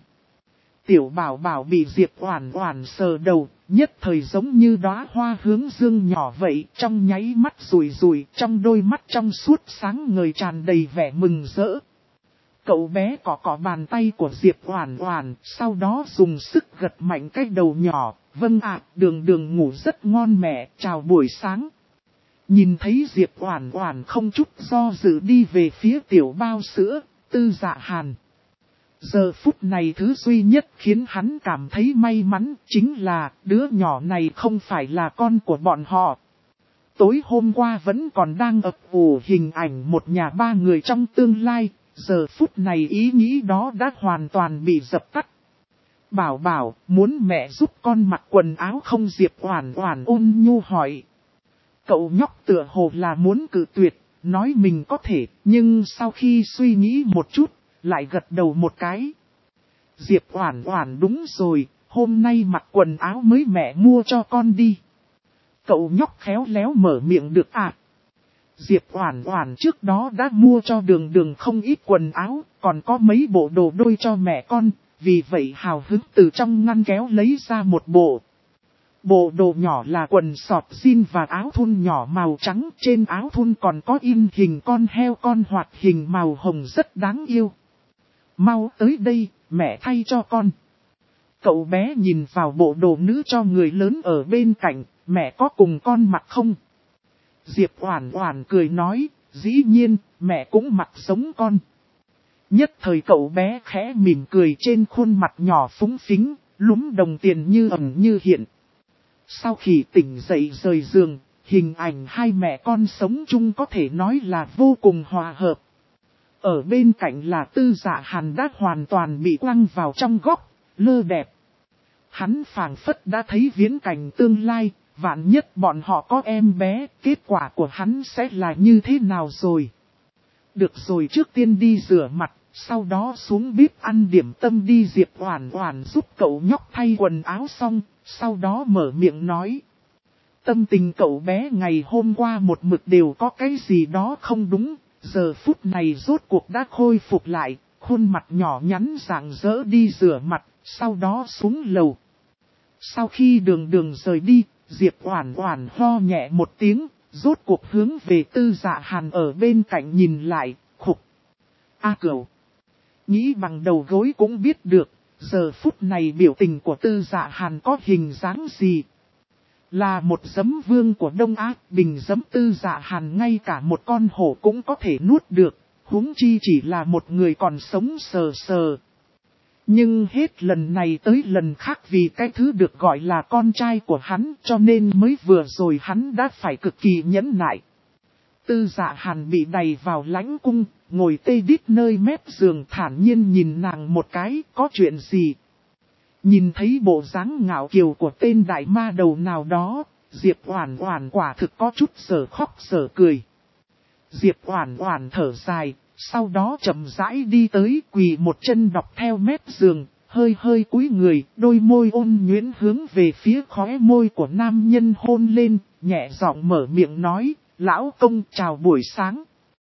Tiểu bảo bảo bị Diệp Oản Oản sờ đầu, nhất thời giống như đóa hoa hướng dương nhỏ vậy, trong nháy mắt rùi rùi, trong đôi mắt trong suốt sáng ngời tràn đầy vẻ mừng rỡ. Cậu bé cọ bàn tay của Diệp Oản Oản, sau đó dùng sức gật mạnh cái đầu nhỏ, vâng ạ, đường đường ngủ rất ngon mẹ, chào buổi sáng. Nhìn thấy Diệp Oản Oản không chút do dự đi về phía tiểu bao sữa, Tư Dạ Hàn. Giờ phút này thứ duy nhất khiến hắn cảm thấy may mắn chính là đứa nhỏ này không phải là con của bọn họ. Tối hôm qua vẫn còn đang ập ủ hình ảnh một nhà ba người trong tương lai, giờ phút này ý nghĩ đó đã hoàn toàn bị dập tắt. Bảo bảo, muốn mẹ giúp con mặc quần áo không? Diệp Oản Oản ôn nhu hỏi. Cậu nhóc tựa hồ là muốn cự tuyệt, nói mình có thể, nhưng sau khi suy nghĩ một chút, lại gật đầu một cái. Diệp Oản Oản đúng rồi, hôm nay mặc quần áo mới mẹ mua cho con đi. Cậu nhóc khéo léo mở miệng được à. Diệp Oản Oản trước đó đã mua cho đường đường không ít quần áo, còn có mấy bộ đồ đôi cho mẹ con, vì vậy hào hứng từ trong ngăn kéo lấy ra một bộ. Bộ đồ nhỏ là quần sọt jean và áo thun nhỏ màu trắng, trên áo thun còn có in hình con heo con hoạt hình màu hồng rất đáng yêu. Mau tới đây, mẹ thay cho con. Cậu bé nhìn vào bộ đồ nữ cho người lớn ở bên cạnh, mẹ có cùng con mặc không? Diệp Oản Oản cười nói, dĩ nhiên, mẹ cũng mặc giống con. Nhất thời cậu bé khẽ mỉm cười, trên khuôn mặt nhỏ phúng phính, lúm đồng tiền như ẩn như hiện. Sau khi tỉnh dậy rời giường, hình ảnh hai mẹ con sống chung có thể nói là vô cùng hòa hợp. Ở bên cạnh là Tư Dạ Hàn đã hoàn toàn bị quăng vào trong góc, lơ đẹp. Hắn phảng phất đã thấy viễn cảnh tương lai, vạn nhất bọn họ có em bé, kết quả của hắn sẽ là như thế nào rồi. Được rồi, trước tiên đi rửa mặt, sau đó xuống bếp ăn điểm tâm đi. Diệp Oản Oản giúp cậu nhóc thay quần áo xong, sau đó mở miệng nói. Tâm tình cậu bé ngày hôm qua một mực đều có cái gì đó không đúng, giờ phút này rốt cuộc đã khôi phục lại, khuôn mặt nhỏ nhắn rạng rỡ đi rửa mặt, sau đó xuống lầu. Sau khi đường đường rời đi, Diệp Oản Oản ho nhẹ một tiếng, rốt cuộc hướng về Tư Dạ Hàn ở bên cạnh nhìn lại, khục. A Cửu. Nghĩ bằng đầu gối cũng biết được, giờ phút này biểu tình của Tư Dạ Hàn có hình dáng gì. Là một giấm vương của Đông Á, bình giấm Tư Dạ Hàn ngay cả một con hổ cũng có thể nuốt được, huống chi chỉ là một người còn sống sờ sờ. Nhưng hết lần này tới lần khác vì cái thứ được gọi là con trai của hắn cho nên mới vừa rồi hắn đã phải cực kỳ nhẫn nại. Tư Dạ Hàn bị đày vào lãnh cung, ngồi tê đít nơi mép giường thản nhiên nhìn nàng một cái, có chuyện gì? Nhìn thấy bộ dáng ngạo kiều của tên đại ma đầu nào đó, Diệp Oản Oản quả thực có chút sở khóc sở cười. Diệp Oản Oản thở dài, sau đó chậm rãi đi tới quỳ một chân đọc theo mép giường, hơi hơi cúi người, đôi môi ôn nhuyễn hướng về phía khóe môi của nam nhân hôn lên, nhẹ giọng mở miệng nói, lão công chào buổi sáng.